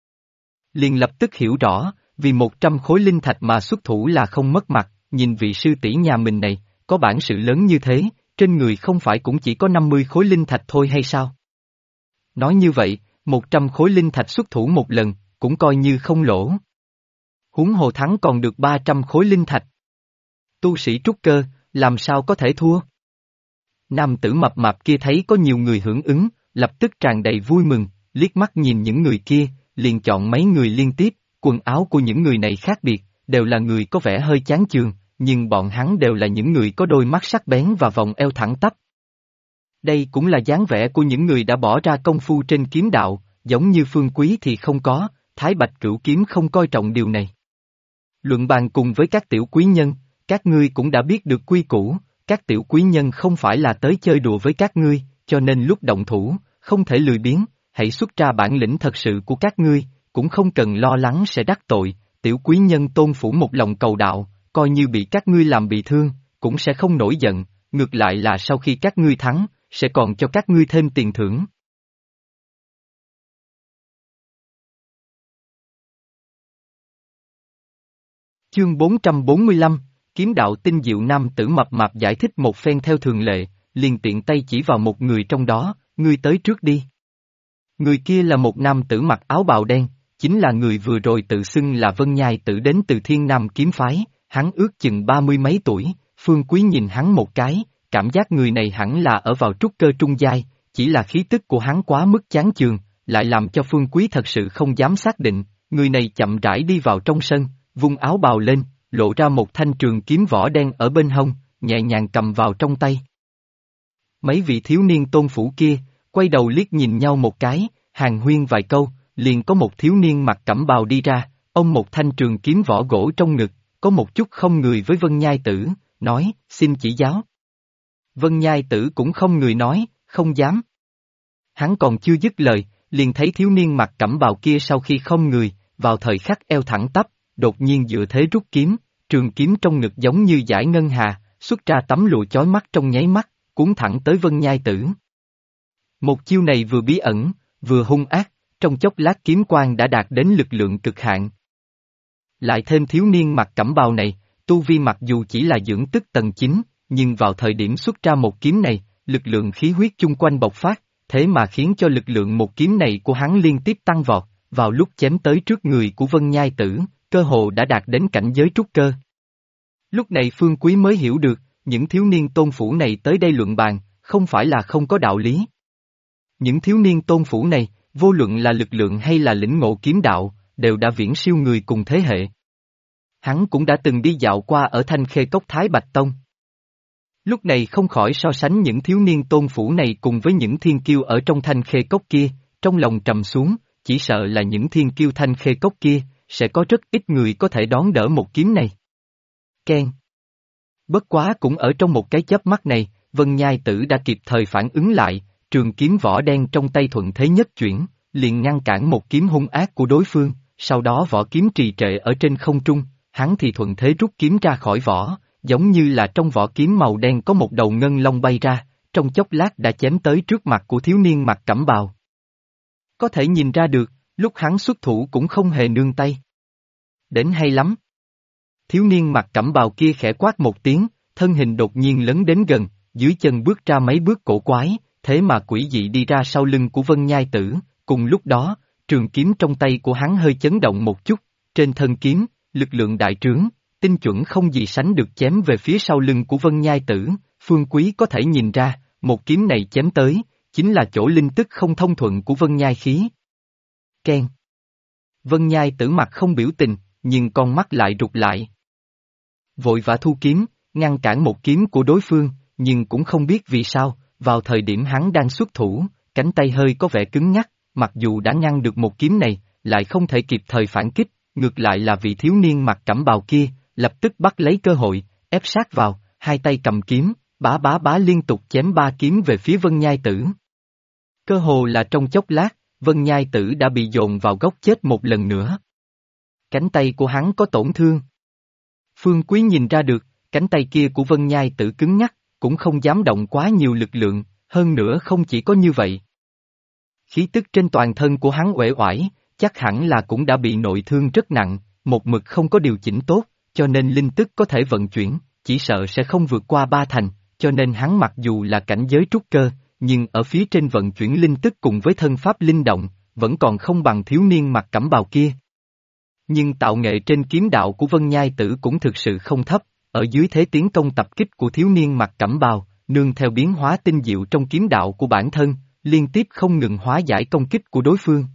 Liền lập tức hiểu rõ, vì 100 khối linh thạch mà xuất thủ là không mất mặt, nhìn vị sư tỷ nhà mình này, có bản sự lớn như thế, trên người không phải cũng chỉ có 50 khối linh thạch thôi hay sao? Nói như vậy, 100 khối linh thạch xuất thủ một lần, cũng coi như không lỗ. Huống hồ thắng còn được 300 khối linh thạch. Tu sĩ trúc cơ, làm sao có thể thua? Nam tử mập mạp kia thấy có nhiều người hưởng ứng, lập tức tràn đầy vui mừng, liếc mắt nhìn những người kia, liền chọn mấy người liên tiếp, quần áo của những người này khác biệt, đều là người có vẻ hơi chán chường, nhưng bọn hắn đều là những người có đôi mắt sắc bén và vòng eo thẳng tắp. Đây cũng là dáng vẻ của những người đã bỏ ra công phu trên kiếm đạo, giống như Phương Quý thì không có, Thái Bạch Cửu Kiếm không coi trọng điều này. Luận bàn cùng với các tiểu quý nhân, các ngươi cũng đã biết được quy củ, các tiểu quý nhân không phải là tới chơi đùa với các ngươi, cho nên lúc động thủ, không thể lười biếng, hãy xuất ra bản lĩnh thật sự của các ngươi, cũng không cần lo lắng sẽ đắc tội, tiểu quý nhân Tôn Phủ một lòng cầu đạo, coi như bị các ngươi làm bị thương, cũng sẽ không nổi giận, ngược lại là sau khi các ngươi thắng, sẽ còn cho các ngươi thêm tiền thưởng. Chương 445, kiếm đạo tinh diệu nam tử mập mạp giải thích một phen theo thường lệ, liền tiện tay chỉ vào một người trong đó, ngươi tới trước đi. Người kia là một nam tử mặc áo bào đen, chính là người vừa rồi tự xưng là Vân Nhai Tử đến từ Thiên Nam kiếm phái, hắn ước chừng 30 mấy tuổi, Phương Quý nhìn hắn một cái, cảm giác người này hẳn là ở vào trúc cơ trung giai, chỉ là khí tức của hắn quá mức chán chường, lại làm cho Phương Quý thật sự không dám xác định, người này chậm rãi đi vào trong sân, vung áo bào lên, lộ ra một thanh trường kiếm vỏ đen ở bên hông, nhẹ nhàng cầm vào trong tay. Mấy vị thiếu niên Tôn Phủ kia, quay đầu liếc nhìn nhau một cái, hàn huyên vài câu, liền có một thiếu niên mặc cẩm bào đi ra, ông một thanh trường kiếm vỏ gỗ trong ngực, có một chút không người với Vân Nhai Tử, nói, xin chỉ giáo. Vân Nhai Tử cũng không người nói, không dám. Hắn còn chưa dứt lời, liền thấy thiếu niên mặc cẩm bào kia sau khi không người, vào thời khắc eo thẳng tắp, đột nhiên dựa thế rút kiếm, trường kiếm trong ngực giống như dải ngân hà, xuất ra tấm lụa chói mắt trong nháy mắt, cuốn thẳng tới Vân Nhai Tử. Một chiêu này vừa bí ẩn, vừa hung ác, trong chốc lát kiếm quang đã đạt đến lực lượng cực hạn. Lại thêm thiếu niên mặc cẩm bào này, tu vi mặc dù chỉ là dưỡng tức tầng 9, nhưng vào thời điểm xuất ra một kiếm này, lực lượng khí huyết chung quanh bộc phát, thế mà khiến cho lực lượng một kiếm này của hắn liên tiếp tăng vọt, vào lúc chém tới trước người của Vân Nhai Tử, cơ hồ đã đạt đến cảnh giới trúc cơ. Lúc này Phương Quý mới hiểu được, những thiếu niên tôn phủ này tới đây luận bàn, không phải là không có đạo lý. Những thiếu niên tôn phủ này, vô luận là lực lượng hay là lĩnh ngộ kiếm đạo, đều đã viễn siêu người cùng thế hệ. Hắn cũng đã từng đi dạo qua ở Thanh Khê Cốc Thái Bạch Tông. Lúc này không khỏi so sánh những thiếu niên tôn phủ này cùng với những thiên kiêu ở trong Thanh Khê Cốc kia, trong lòng trầm xuống, chỉ sợ là những thiên kiêu Thanh Khê Cốc kia, sẽ có rất ít người có thể đón đỡ một kiếm này. Keng. Bất quá cũng ở trong một cái chớp mắt này, Vân Nhai Tử đã kịp thời phản ứng lại, trường kiếm vỏ đen trong tay thuận thế nhất chuyển, liền ngăn cản một kiếm hung ác của đối phương, sau đó vỏ kiếm trì trệ ở trên không trung, hắn thì thuận thế rút kiếm ra khỏi vỏ, giống như là trong vỏ kiếm màu đen có một đầu ngân long bay ra, trong chốc lát đã chém tới trước mặt của thiếu niên mặc cẩm bào. Có thể nhìn ra được, lúc hắn xuất thủ cũng không hề nương tay. Đến hay lắm. Thiếu niên mặc cẩm bào kia khẽ quát một tiếng, thân hình đột nhiên lấn đến gần, dưới chân bước ra mấy bước cổ quái, thế mà quỷ dị đi ra sau lưng của Vân Nhai Tử, cùng lúc đó, trường kiếm trong tay của hắn hơi chấn động một chút, trên thân kiếm, lực lượng đại trướng, tinh chuẩn không gì sánh được chém về phía sau lưng của Vân Nhai Tử, Phương Quý có thể nhìn ra, một kiếm này chém tới, chính là chỗ linh tức không thông thuận của Vân Nhai khí. Keng. Vân Nhai Tử mặt không biểu tình, nhưng con mắt lại rụt lại. Vội vã thu kiếm, ngăn cản một kiếm của đối phương, nhưng cũng không biết vì sao, vào thời điểm hắn đang xuất thủ, cánh tay hơi có vẻ cứng nhắc, mặc dù đã ngăn được một kiếm này, lại không thể kịp thời phản kích, ngược lại là vị thiếu niên mặc cẩm bào kia, lập tức bắt lấy cơ hội, ép sát vào, hai tay cầm kiếm, bá bá bá liên tục chém ba kiếm về phía Vân Nhai Tử. Cơ hồ là trong chốc lát, Vân Nhai Tử đã bị dồn vào góc chết một lần nữa. Cánh tay của hắn có tổn thương. Phương Quý nhìn ra được, cánh tay kia của Vân Nhai Tử cứng nhắc, cũng không dám động quá nhiều lực lượng, hơn nữa không chỉ có như vậy. Khí tức trên toàn thân của hắn uể oải, chắc hẳn là cũng đã bị nội thương rất nặng, một mực không có điều chỉnh tốt, cho nên linh tức có thể vận chuyển, chỉ sợ sẽ không vượt qua ba thành, cho nên hắn mặc dù là cảnh giới trúc cơ, nhưng ở phía trên vận chuyển linh tức cùng với thân pháp linh động, vẫn còn không bằng thiếu niên mặc cẩm bào kia. Nhưng tạo nghệ trên kiếm đạo của Vân Nhai Tử cũng thực sự không thấp, ở dưới thế tiến công tập kích của thiếu niên mặc cẩm bào, nương theo biến hóa tinh diệu trong kiếm đạo của bản thân, liên tiếp không ngừng hóa giải công kích của đối phương.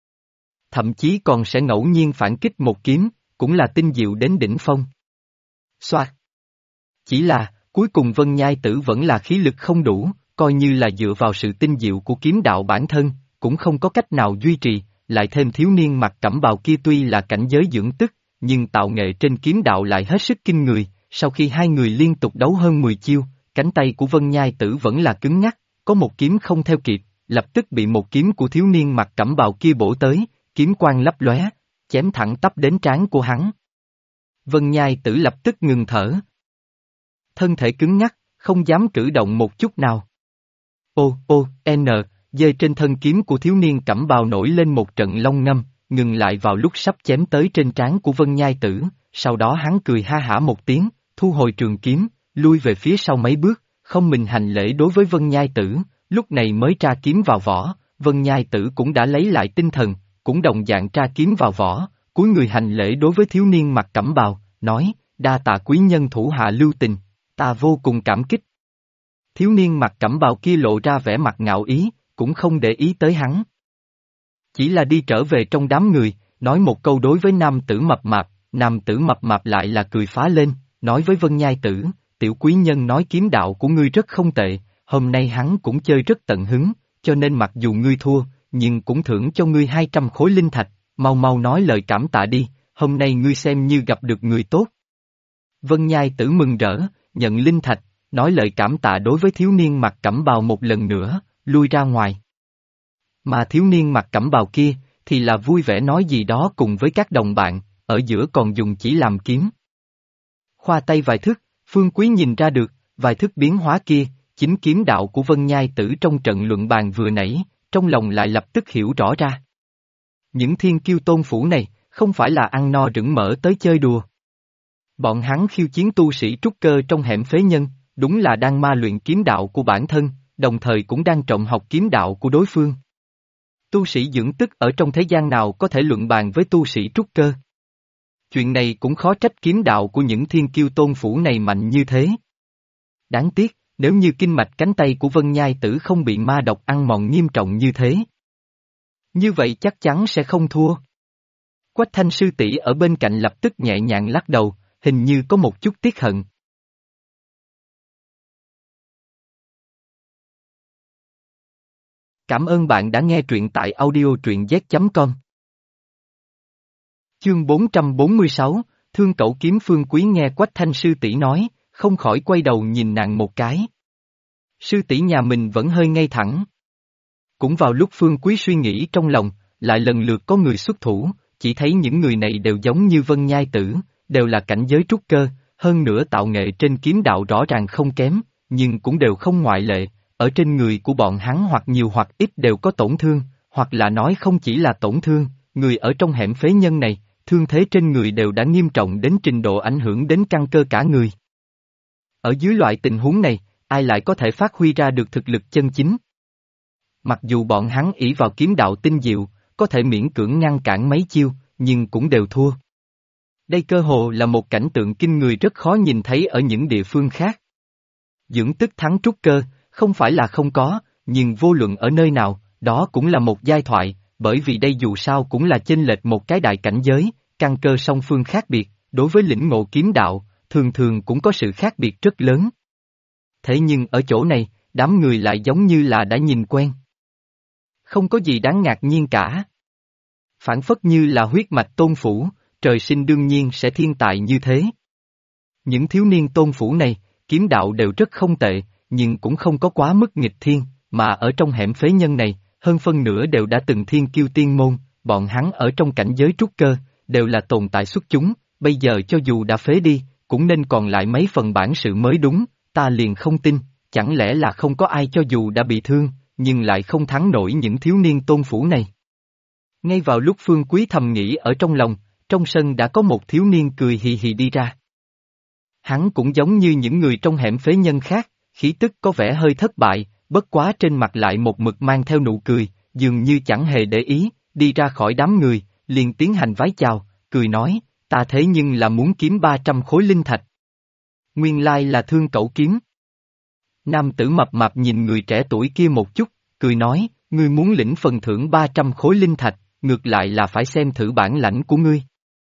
Thậm chí còn sẽ ngẫu nhiên phản kích một kiếm, cũng là tinh diệu đến đỉnh phong. Xoạt. Chỉ là, cuối cùng Vân Nhai Tử vẫn là khí lực không đủ, coi như là dựa vào sự tinh diệu của kiếm đạo bản thân, cũng không có cách nào duy trì, lại thêm thiếu niên mặc cẩm bào kia tuy là cảnh giới dưỡng tức, nhưng tạo nghệ trên kiếm đạo lại hết sức kinh người, sau khi hai người liên tục đấu hơn 10 chiêu, cánh tay của Vân Nhai Tử vẫn là cứng ngắc, có một kiếm không theo kịp, lập tức bị một kiếm của thiếu niên mặc cẩm bào kia bổ tới, kiếm quang lấp lóe, chém thẳng tắp đến trán của hắn. Vân Nhai Tử lập tức ngừng thở. Thân thể cứng ngắc, không dám cử động một chút nào. Dê trên thân kiếm của thiếu niên cẩm bào nổi lên một trận long ngâm, ngừng lại vào lúc sắp chém tới trên trán của Vân Nhai Tử, sau đó hắn cười ha hả một tiếng, thu hồi trường kiếm, lui về phía sau mấy bước, không mình hành lễ đối với Vân Nhai Tử, lúc này mới tra kiếm vào vỏ, Vân Nhai Tử cũng đã lấy lại tinh thần, cũng đồng dạng tra kiếm vào vỏ, cúi người hành lễ đối với thiếu niên mặc cẩm bào, nói, đa tạ quý nhân thủ hạ lưu tình, ta vô cùng cảm kích. Thiếu niên mặc cẩm bào kia lộ ra vẻ mặt ngạo ý, cũng không để ý tới hắn. Chỉ là đi trở về trong đám người, nói một câu đối với nam tử mập mạp lại là cười phá lên, nói với Vân Nhai Tử, tiểu quý nhân nói kiếm đạo của ngươi rất không tệ, hôm nay hắn cũng chơi rất tận hứng, cho nên mặc dù ngươi thua, nhưng cũng thưởng cho ngươi 200 khối linh thạch, mau mau nói lời cảm tạ đi, hôm nay ngươi xem như gặp được người tốt. Vân Nhai Tử mừng rỡ, nhận linh thạch, nói lời cảm tạ đối với thiếu niên mặc cẩm bào một lần nữa, lui ra ngoài. Mà thiếu niên mặc cẩm bào kia, thì là vui vẻ nói gì đó cùng với các đồng bạn, ở giữa còn dùng chỉ làm kiếm. Khoa tay vài thức, Phương Quý nhìn ra được, vài thức biến hóa kia, chính kiếm đạo của Vân Nhai Tử trong trận luận bàn vừa nãy, trong lòng lại lập tức hiểu rõ ra. Những thiên kiêu tôn phủ này, không phải là ăn no rửng mỡ tới chơi đùa. Bọn hắn khiêu chiến tu sĩ trúc cơ trong hẻm phế nhân, đúng là đang ma luyện kiếm đạo của bản thân, đồng thời cũng đang trọng học kiếm đạo của đối phương. Tu sĩ dưỡng tức ở trong thế gian nào có thể luận bàn với tu sĩ trúc cơ. Chuyện này cũng khó trách kiếm đạo của những thiên kiêu tôn phủ này mạnh như thế. Đáng tiếc, nếu như kinh mạch cánh tay của Vân Nhai Tử không bị ma độc ăn mòn nghiêm trọng như thế. Như vậy chắc chắn sẽ không thua. Quách Thanh sư tỷ ở bên cạnh lập tức nhẹ nhàng lắc đầu, hình như có một chút tiếc hận. Cảm ơn bạn đã nghe truyện tại audio truyện z.com. Chương 446, Thương Cẩu Kiếm. Phương Quý nghe Quách Thanh sư tỷ nói, không khỏi quay đầu nhìn nàng một cái. Sư tỷ nhà mình vẫn hơi ngây thẳng. Cũng vào lúc Phương Quý suy nghĩ trong lòng, lại lần lượt có người xuất thủ, chỉ thấy những người này đều giống như Vân Nhai Tử, đều là cảnh giới trúc cơ, hơn nữa tạo nghệ trên kiếm đạo rõ ràng không kém, nhưng cũng đều không ngoại lệ, ở trên người của bọn hắn hoặc nhiều hoặc ít đều có tổn thương, hoặc là nói không chỉ là tổn thương, người ở trong hẻm phế nhân này, thương thế trên người đều đã nghiêm trọng đến trình độ ảnh hưởng đến căn cơ cả người. Ở dưới loại tình huống này, ai lại có thể phát huy ra được thực lực chân chính? Mặc dù bọn hắn ỷ vào kiếm đạo tinh diệu, có thể miễn cưỡng ngăn cản mấy chiêu, nhưng cũng đều thua. Đây cơ hồ là một cảnh tượng kinh người rất khó nhìn thấy ở những địa phương khác. Dưỡng tức thắng trúc cơ, không phải là không có, nhưng vô luận ở nơi nào, đó cũng là một giai thoại, bởi vì đây dù sao cũng là chênh lệch một cái đại cảnh giới, căn cơ song phương khác biệt, đối với lĩnh ngộ kiếm đạo, thường thường cũng có sự khác biệt rất lớn. Thế nhưng ở chỗ này, đám người lại giống như là đã nhìn quen. Không có gì đáng ngạc nhiên cả. Phản phất như là huyết mạch tôn phủ, trời sinh đương nhiên sẽ thiên tài như thế. Những thiếu niên tôn phủ này, kiếm đạo đều rất không tệ, nhưng cũng không có quá mức nghịch thiên, mà ở trong hẻm phế nhân này, hơn phân nửa đều đã từng thiên kiêu tiên môn, bọn hắn ở trong cảnh giới trúc cơ, đều là tồn tại xuất chúng, bây giờ cho dù đã phế đi, cũng nên còn lại mấy phần bản sự mới đúng, ta liền không tin, chẳng lẽ là không có ai cho dù đã bị thương, nhưng lại không thắng nổi những thiếu niên tôn phủ này. Ngay vào lúc Phương Quý thầm nghĩ ở trong lòng, trong sân đã có một thiếu niên cười hì hì đi ra. Hắn cũng giống như những người trong hẻm phế nhân khác, khí tức có vẻ hơi thất bại, bất quá trên mặt lại một mực mang theo nụ cười, dường như chẳng hề để ý, đi ra khỏi đám người, liền tiến hành vái chào, cười nói, ta thế nhưng là muốn kiếm 300 khối linh thạch. Nguyên lai là Thương Cẩu Kiếm. Nam tử mập mạp nhìn người trẻ tuổi kia một chút, cười nói, ngươi muốn lĩnh phần thưởng 300 khối linh thạch, ngược lại là phải xem thử bản lãnh của ngươi.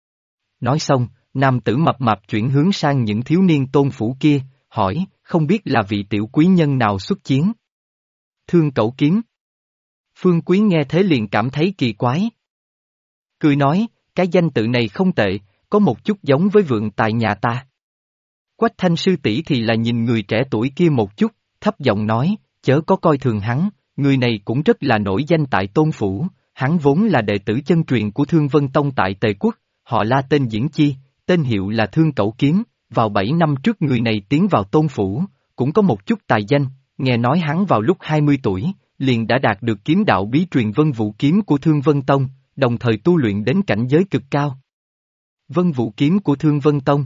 Nói xong, nam tử mập mạp chuyển hướng sang những thiếu niên tôn phủ kia, hỏi, không biết là vị tiểu quý nhân nào xuất chiến? Thương Cẩu Kiếm. Phương Quý nghe thế liền cảm thấy kỳ quái. Cười nói, cái danh tự này không tệ, có một chút giống với vượng tài nhà ta. Quách Thanh sư tỷ thì là nhìn người trẻ tuổi kia một chút, thấp giọng nói, chớ có coi thường hắn, người này cũng rất là nổi danh tại tôn phủ, hắn vốn là đệ tử chân truyền của Thương Vân Tông tại Tề Quốc, họ La tên Diễn Chi, tên hiệu là Thương Cẩu Kiếm, vào 7 năm trước người này tiến vào tôn phủ, cũng có một chút tài danh, nghe nói hắn vào lúc 20 tuổi, liền đã đạt được kiếm đạo bí truyền Vân Vũ Kiếm của Thương Vân Tông, đồng thời tu luyện đến cảnh giới cực cao. Vân Vũ Kiếm của Thương Vân Tông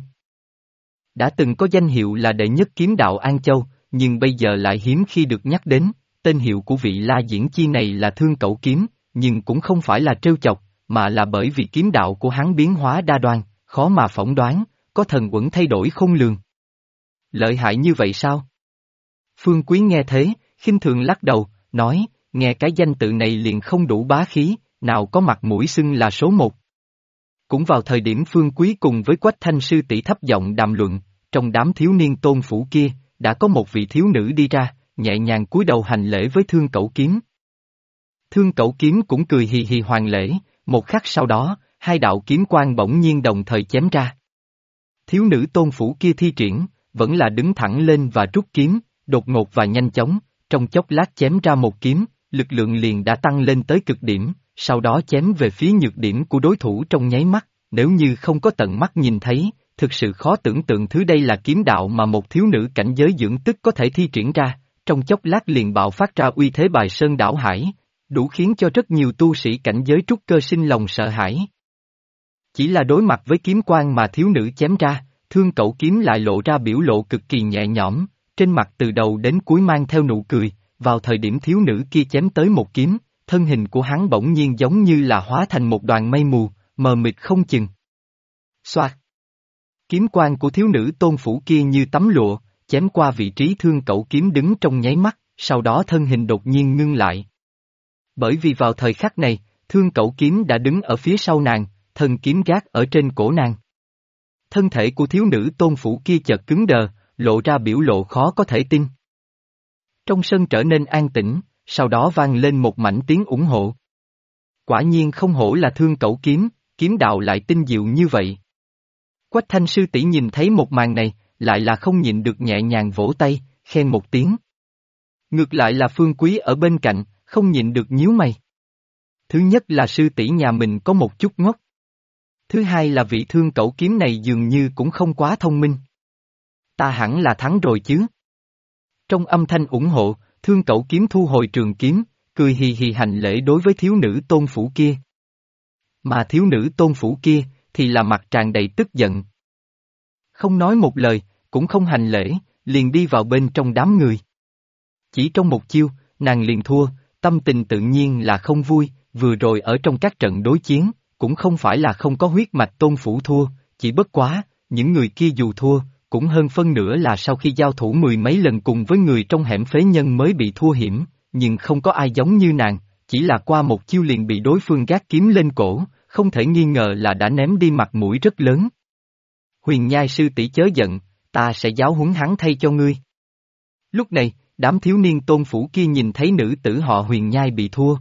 đã từng có danh hiệu là đệ nhất kiếm đạo An Châu, nhưng bây giờ lại hiếm khi được nhắc đến, tên hiệu của vị La Diễn Chi này là Thương Cẩu Kiếm, nhưng cũng không phải là trêu chọc, mà là bởi vì kiếm đạo của hắn biến hóa đa đoan, khó mà phỏng đoán, có thần uẩn thay đổi không lường. Lợi hại như vậy sao? Phương Quý nghe thế, khinh thường lắc đầu, nói, nghe cái danh tự này liền không đủ bá khí, nào có mặt mũi xưng là số một. Cũng vào thời điểm Phương Quý cùng với Quách Thanh sư tỷ thấp giọng đàm luận, trong đám thiếu niên tôn phủ kia, đã có một vị thiếu nữ đi ra, nhẹ nhàng cúi đầu hành lễ với Thương Cẩu Kiếm. Thương Cẩu Kiếm cũng cười hì hì hoàn lễ, một khắc sau đó, hai đạo kiếm quang bỗng nhiên đồng thời chém ra. Thiếu nữ tôn phủ kia thi triển, vẫn là đứng thẳng lên và rút kiếm, đột ngột và nhanh chóng, trong chốc lát chém ra một kiếm, lực lượng liền đã tăng lên tới cực điểm, sau đó chém về phía nhược điểm của đối thủ trong nháy mắt, nếu như không có tận mắt nhìn thấy, thực sự khó tưởng tượng thứ đây là kiếm đạo mà một thiếu nữ cảnh giới dưỡng tức có thể thi triển ra, trong chốc lát liền bạo phát ra uy thế bài sơn đảo hải, đủ khiến cho rất nhiều tu sĩ cảnh giới trúc cơ sinh lòng sợ hãi. Chỉ là đối mặt với kiếm quang mà thiếu nữ chém ra, Thương Cẩu Kiếm lại lộ ra biểu lộ cực kỳ nhẹ nhõm, trên mặt từ đầu đến cuối mang theo nụ cười, vào thời điểm thiếu nữ kia chém tới một kiếm, thân hình của hắn bỗng nhiên giống như là hóa thành một đoàn mây mù, mờ mịt không chừng. Xoạt! Kiếm quang của thiếu nữ Tôn Phủ kia như tấm lụa, chém qua vị trí Thương Cẩu Kiếm đứng trong nháy mắt, sau đó thân hình đột nhiên ngưng lại. Bởi vì vào thời khắc này, Thương Cẩu Kiếm đã đứng ở phía sau nàng, thân kiếm gác ở trên cổ nàng. Thân thể của thiếu nữ Tôn Phủ kia chợt cứng đờ, lộ ra biểu lộ khó có thể tin. Trong sân trở nên an tĩnh, sau đó vang lên một mảnh tiếng ủng hộ. Quả nhiên không hổ là Thương Cẩu Kiếm, kiếm đạo lại tinh diệu như vậy. Quách Thanh sư tỷ nhìn thấy một màn này, lại là không nhịn được nhẹ nhàng vỗ tay, khen một tiếng. Ngược lại là Phương Quý ở bên cạnh, không nhịn được nhíu mày. Thứ nhất là sư tỷ nhà mình có một chút ngốc. Thứ hai là vị Thương Cẩu Kiếm này dường như cũng không quá thông minh. Ta hẳn là thắng rồi chứ. Trong âm thanh ủng hộ, Thương Cẩu Kiếm thu hồi trường kiếm, cười hì hì hành lễ đối với thiếu nữ Tôn Phủ kia. Mà thiếu nữ Tôn Phủ kia, thì là mặt tràn đầy tức giận. Không nói một lời, cũng không hành lễ, liền đi vào bên trong đám người. Chỉ trong một chiêu, nàng liền thua, tâm tình tự nhiên là không vui, vừa rồi ở trong các trận đối chiến, cũng không phải là không có huyết mạch Tôn Phủ thua, chỉ bất quá, những người kia dù thua, cũng hơn phân nửa là sau khi giao thủ mười mấy lần cùng với người trong hẻm phế nhân mới bị thua hiểm, nhưng không có ai giống như nàng, chỉ là qua một chiêu liền bị đối phương gác kiếm lên cổ, không thể nghi ngờ là đã ném đi mặt mũi rất lớn. Huyền Nhai sư tỷ chớ giận, ta sẽ giáo huấn hắn thay cho ngươi. Lúc này, đám thiếu niên Tôn Phủ kia nhìn thấy nữ tử họ Huyền Nhai bị thua.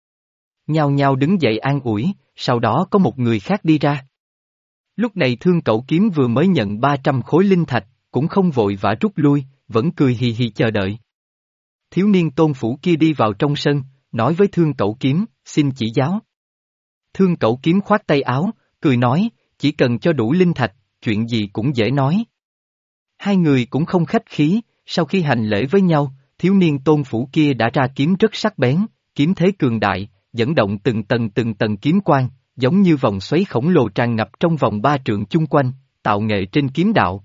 Nhao nhao đứng dậy an ủi, sau đó có một người khác đi ra. Lúc này Thương Cẩu Kiếm vừa mới nhận 300 khối linh thạch, cũng không vội vã rút lui, vẫn cười hì hì chờ đợi. Thiếu niên Tôn Phủ kia đi vào trong sân, nói với Thương Cẩu Kiếm, xin chỉ giáo. Thương Cẩu Kiếm khoát tay áo, cười nói, chỉ cần cho đủ linh thạch, chuyện gì cũng dễ nói. Hai người cũng không khách khí, sau khi hành lễ với nhau, thiếu niên Tôn Phủ kia đã ra kiếm rất sắc bén, kiếm thế cường đại, dẫn động từng tầng kiếm quang, giống như vòng xoáy khổng lồ tràn ngập trong vòng 3 trượng chung quanh, tạo nghệ trên kiếm đạo.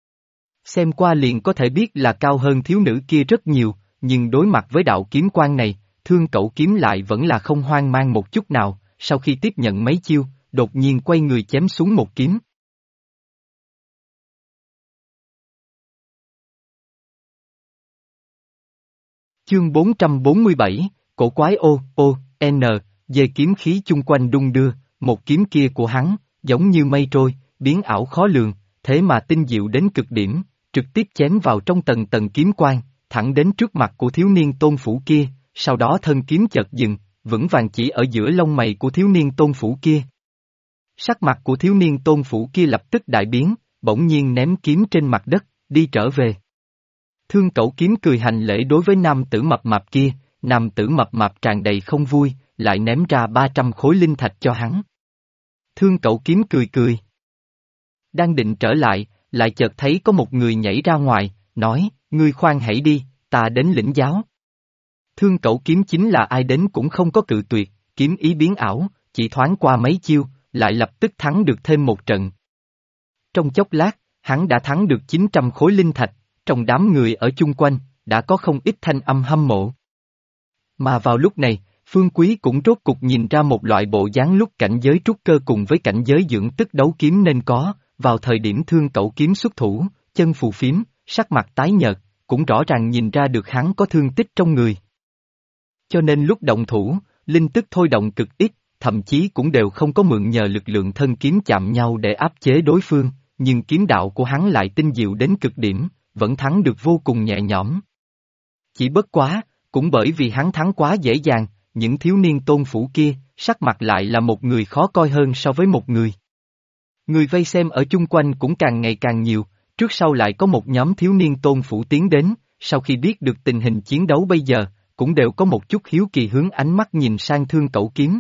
Xem qua liền có thể biết là cao hơn thiếu nữ kia rất nhiều, nhưng đối mặt với đạo kiếm quang này, Thương Cẩu Kiếm lại vẫn là không hoang mang một chút nào, sau khi tiếp nhận mấy chiêu, đột nhiên quay người chém xuống một kiếm. Chương 447, cổ quái dê kiếm khí chung quanh đung đưa, một kiếm kia của hắn, giống như mây trôi, biến ảo khó lường, thế mà tinh diệu đến cực điểm, trực tiếp chém vào trong tầng kiếm quang, thẳng đến trước mặt của thiếu niên Tôn Phủ kia, sau đó thân kiếm chợt dừng, vững vàng chỉ ở giữa lông mày của thiếu niên Tôn Phủ kia. Sắc mặt của thiếu niên Tôn Phủ kia lập tức đại biến, bỗng nhiên ném kiếm trên mặt đất, đi trở về. Thương Cẩu Kiếm cười hành lễ đối với nam tử mập mạp kia, nam tử mập mạp tràn đầy không vui, lại ném ra 300 khối linh thạch cho hắn. Thương Cẩu Kiếm cười cười. Đang định trở lại chợt thấy có một người nhảy ra ngoài, nói, ngươi khoan hãy đi, ta đến lĩnh giáo. Thương Cẩu Kiếm chính là ai đến cũng không có cự tuyệt, kiếm ý biến ảo, chỉ thoáng qua mấy chiêu, lại lập tức thắng được thêm một trận. Trong chốc lát, hắn đã thắng được 900 khối linh thạch, trong đám người ở chung quanh, đã có không ít thanh âm hâm mộ. Mà vào lúc này, Phương Quý cũng rốt cục nhìn ra một loại bộ dáng lúc cảnh giới trúc cơ cùng với cảnh giới dưỡng tức đấu kiếm nên có, vào thời điểm Thương Cẩu Kiếm xuất thủ, chân phù phiếm, sắc mặt tái nhợt, cũng rõ ràng nhìn ra được hắn có thương tích trong người. Cho nên lúc động thủ, linh tức thôi động cực ít, thậm chí cũng đều không có mượn nhờ lực lượng thân kiếm chạm nhau để áp chế đối phương, nhưng kiếm đạo của hắn lại tinh diệu đến cực điểm, vẫn thắng được vô cùng nhẹ nhõm. Chỉ bất quá, cũng bởi vì hắn thắng quá dễ dàng, những thiếu niên Tôn Phủ kia, sắc mặt lại là một người khó coi hơn so với một người. Người vây xem ở chung quanh cũng càng ngày càng nhiều, trước sau lại có một nhóm thiếu niên Tôn Phủ tiến đến, sau khi biết được tình hình chiến đấu bây giờ, cũng đều có một chút hiếu kỳ hướng ánh mắt nhìn sang Thương Cẩu Kiếm.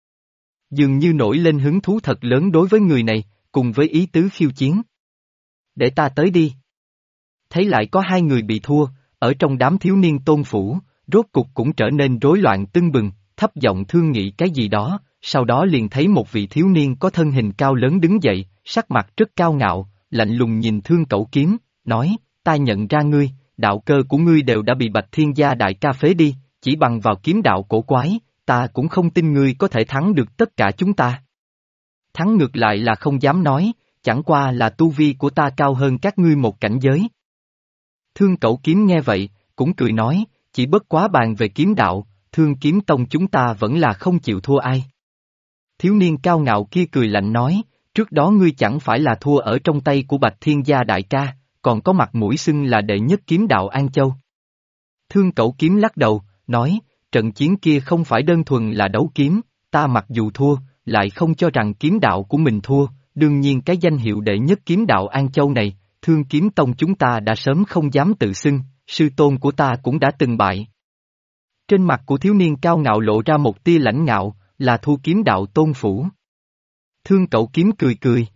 Dường như nổi lên hứng thú thật lớn đối với người này, cùng với ý tứ khiêu chiến. Để ta tới đi. Thấy lại có hai người bị thua, ở trong đám thiếu niên Tôn Phủ, rốt cục cũng trở nên rối loạn tưng bừng, thấp giọng thương nghị cái gì đó, sau đó liền thấy một vị thiếu niên có thân hình cao lớn đứng dậy, sắc mặt rất cao ngạo, lạnh lùng nhìn Thương Cẩu Kiếm, nói, ta nhận ra ngươi, đạo cơ của ngươi đều đã bị Bạch Thiên Gia đại ca phế đi, chỉ bằng vào kiếm đạo cổ quái, ta cũng không tin ngươi có thể thắng được tất cả chúng ta. Thắng ngược lại là không dám nói, chẳng qua là tu vi của ta cao hơn các ngươi một cảnh giới. Thương Cẩu Kiếm nghe vậy, cũng cười nói, chỉ bất quá bàn về kiếm đạo, Thương Kiếm Tông chúng ta vẫn là không chịu thua ai. Thiếu niên cao ngạo kia cười lạnh nói, trước đó ngươi chẳng phải là thua ở trong tay của Bạch Thiên Gia đại ca, còn có mặt mũi xưng là đệ nhất kiếm đạo An Châu. Thương Cẩu Kiếm lắc đầu, nói, trận chiến kia không phải đơn thuần là đấu kiếm, ta mặc dù thua, lại không cho rằng kiếm đạo của mình thua, đương nhiên cái danh hiệu đệ nhất kiếm đạo An Châu này, Thương Kiếm Tông chúng ta đã sớm không dám tự xưng, sư tôn của ta cũng đã từng bại. Trên mặt của thiếu niên cao ngạo lộ ra một tia lãnh ngạo, là thu kiếm đạo tôn phủ. Thương Cẩu Kiếm cười cười.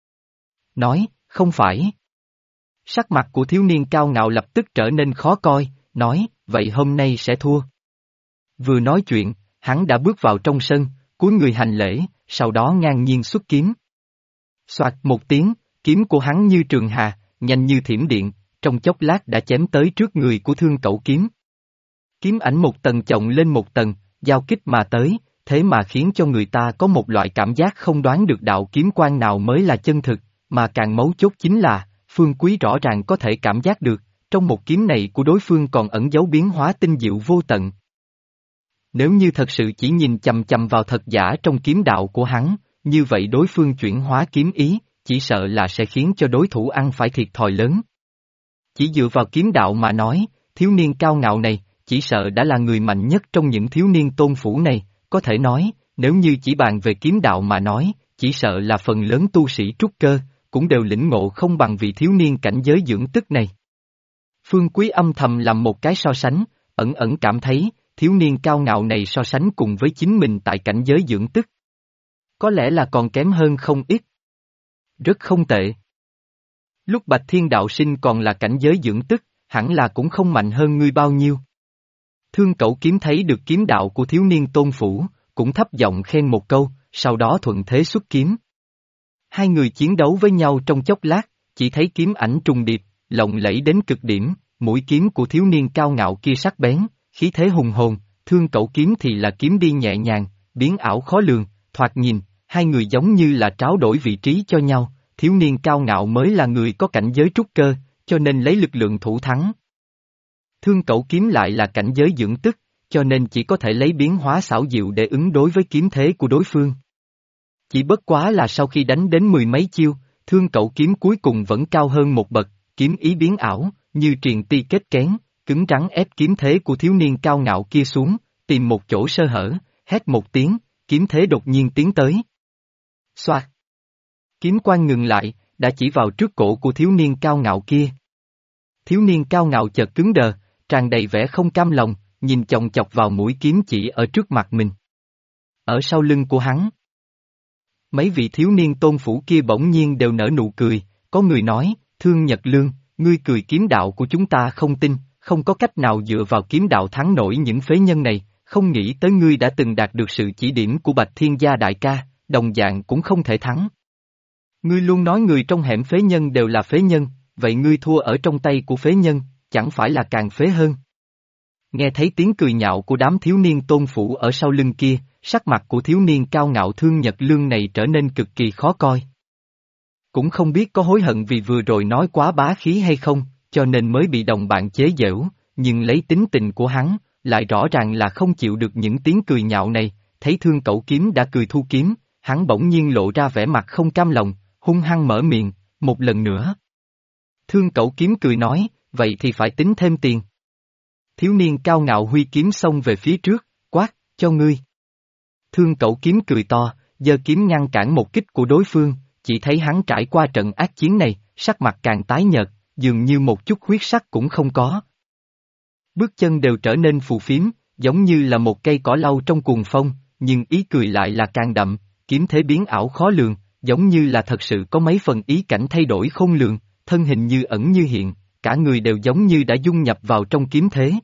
Nói, không phải. Sắc mặt của thiếu niên cao ngạo lập tức trở nên khó coi, nói, vậy hôm nay sẽ thua. Vừa nói chuyện, hắn đã bước vào trong sân, cúi người hành lễ, sau đó ngang nhiên xuất kiếm. Soạt một tiếng, kiếm của hắn như trường hà, nhanh như thiểm điện, trong chốc lát đã chém tới trước người của Thương Cẩu Kiếm. Kiếm ảnh một tầng chồng lên một tầng, giao kích mà tới, thế mà khiến cho người ta có một loại cảm giác không đoán được đạo kiếm quang nào mới là chân thực, mà càng mấu chốt chính là, Phương Quý rõ ràng có thể cảm giác được, trong một kiếm này của đối phương còn ẩn dấu biến hóa tinh diệu vô tận. Nếu như thật sự chỉ nhìn chằm chằm vào thật giả trong kiếm đạo của hắn, như vậy đối phương chuyển hóa kiếm ý, chỉ sợ là sẽ khiến cho đối thủ ăn phải thiệt thòi lớn. Chỉ dựa vào kiếm đạo mà nói, thiếu niên cao ngạo này, chỉ sợ đã là người mạnh nhất trong những thiếu niên tôn phủ này, có thể nói, nếu như chỉ bàn về kiếm đạo mà nói, chỉ sợ là phần lớn tu sĩ trúc cơ, cũng đều lĩnh ngộ không bằng vị thiếu niên cảnh giới dưỡng tức này. Phương Quý âm thầm làm một cái so sánh, ẩn ẩn cảm thấy, thiếu niên cao ngạo này so sánh cùng với chính mình tại cảnh giới dưỡng tức. Có lẽ là còn kém hơn không ít. Rất không tệ. Lúc Bạch Thiên Đạo Sinh còn là cảnh giới dưỡng tức, hẳn là cũng không mạnh hơn ngươi bao nhiêu. Thương Cẩu Kiếm thấy được kiếm đạo của thiếu niên tôn phủ, cũng thấp giọng khen một câu, sau đó thuận thế xuất kiếm. Hai người chiến đấu với nhau trong chốc lát, chỉ thấy kiếm ảnh trùng điệp, lộng lẫy đến cực điểm, mũi kiếm của thiếu niên cao ngạo kia sắc bén, khí thế hùng hồn, Thương Cẩu Kiếm thì là kiếm đi nhẹ nhàng, biến ảo khó lường, thoạt nhìn, hai người giống như là tráo đổi vị trí cho nhau, thiếu niên cao ngạo mới là người có cảnh giới trúc cơ, cho nên lấy lực lượng thủ thắng. Thương Cẩu Kiếm lại là cảnh giới dưỡng tức, cho nên chỉ có thể lấy biến hóa xảo diệu để ứng đối với kiếm thế của đối phương. Chỉ bất quá là sau khi đánh đến mười mấy chiêu, Thương Cẩu Kiếm cuối cùng vẫn cao hơn một bậc, kiếm ý biến ảo, như triền ti kết kén, cứng rắn ép kiếm thế của thiếu niên cao ngạo kia xuống, tìm một chỗ sơ hở, hét một tiếng, kiếm thế đột nhiên tiến tới. Xoạt! Kiếm quang ngừng lại, đã chỉ vào trước cổ của thiếu niên cao ngạo kia. Thiếu niên cao ngạo chợt cứng đờ, tràn đầy vẻ không cam lòng, nhìn chòng chọc vào mũi kiếm chỉ ở trước mặt mình. Ở sau lưng của hắn, mấy vị thiếu niên tôn phủ kia bỗng nhiên đều nở nụ cười, có người nói, Thương Nhật Lương, ngươi cười kiếm đạo của chúng ta không tin, không có cách nào dựa vào kiếm đạo thắng nổi những phế nhân này, không nghĩ tới ngươi đã từng đạt được sự chỉ điểm của Bạch Thiên Gia đại ca, đồng dạng cũng không thể thắng. Ngươi luôn nói người trong hẻm phế nhân đều là phế nhân, vậy ngươi thua ở trong tay của phế nhân, chẳng phải là càng phế hơn. Nghe thấy tiếng cười nhạo của đám thiếu niên tôn phủ ở sau lưng kia, sắc mặt của thiếu niên cao ngạo Thương Nhật Lương này trở nên cực kỳ khó coi. Cũng không biết có hối hận vì vừa rồi nói quá bá khí hay không, cho nên mới bị đồng bạn chế giễu, nhưng lấy tính tình của hắn, lại rõ ràng là không chịu được những tiếng cười nhạo này, thấy Thương Cẩu Kiếm đã cười thu kiếm, hắn bỗng nhiên lộ ra vẻ mặt không cam lòng, hung hăng mở miệng, một lần nữa. Thương Cẩu Kiếm cười nói, vậy thì phải tính thêm tiền. Thiếu niên cao ngạo huy kiếm xông về phía trước, quát, cho ngươi. Thương Cẩu Kiếm cười to, giơ kiếm ngăn cản một kích của đối phương, chỉ thấy hắn trải qua trận ác chiến này, sắc mặt càng tái nhợt, dường như một chút huyết sắc cũng không có. Bước chân đều trở nên phù phiếm, giống như là một cây cỏ lau trong cuồng phong, nhưng ý cười lại là càng đậm, kiếm thế biến ảo khó lường, giống như là thật sự có mấy phần ý cảnh thay đổi khôn lường, thân hình như ẩn như hiện, cả người đều giống như đã dung nhập vào trong kiếm thế.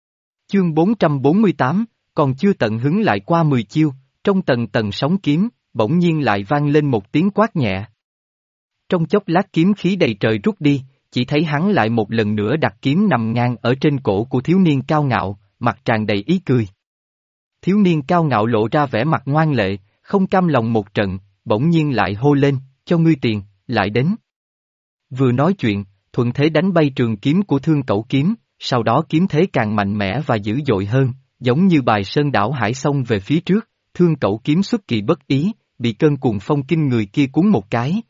Chương 448, còn chưa tận hứng lại qua 10 chiêu, trong tầng tầng sóng kiếm, bỗng nhiên lại vang lên một tiếng quát nhẹ. Trong chốc lát kiếm khí đầy trời rút đi, chỉ thấy hắn lại một lần nữa đặt kiếm nằm ngang ở trên cổ của thiếu niên cao ngạo, mặt tràn đầy ý cười. Thiếu niên cao ngạo lộ ra vẻ mặt ngoan lệ, không cam lòng một trận, bỗng nhiên lại hô lên, cho ngươi tiền, lại đến. Vừa nói chuyện, thuận thế đánh bay trường kiếm của Thương Cẩu Kiếm, sau đó kiếm thế càng mạnh mẽ và dữ dội hơn, giống như bài sơn đảo hải xông về phía trước, Thương Cẩu Kiếm xuất kỳ bất ý, bị cơn cuồng phong kinh người kia cuốn một cái.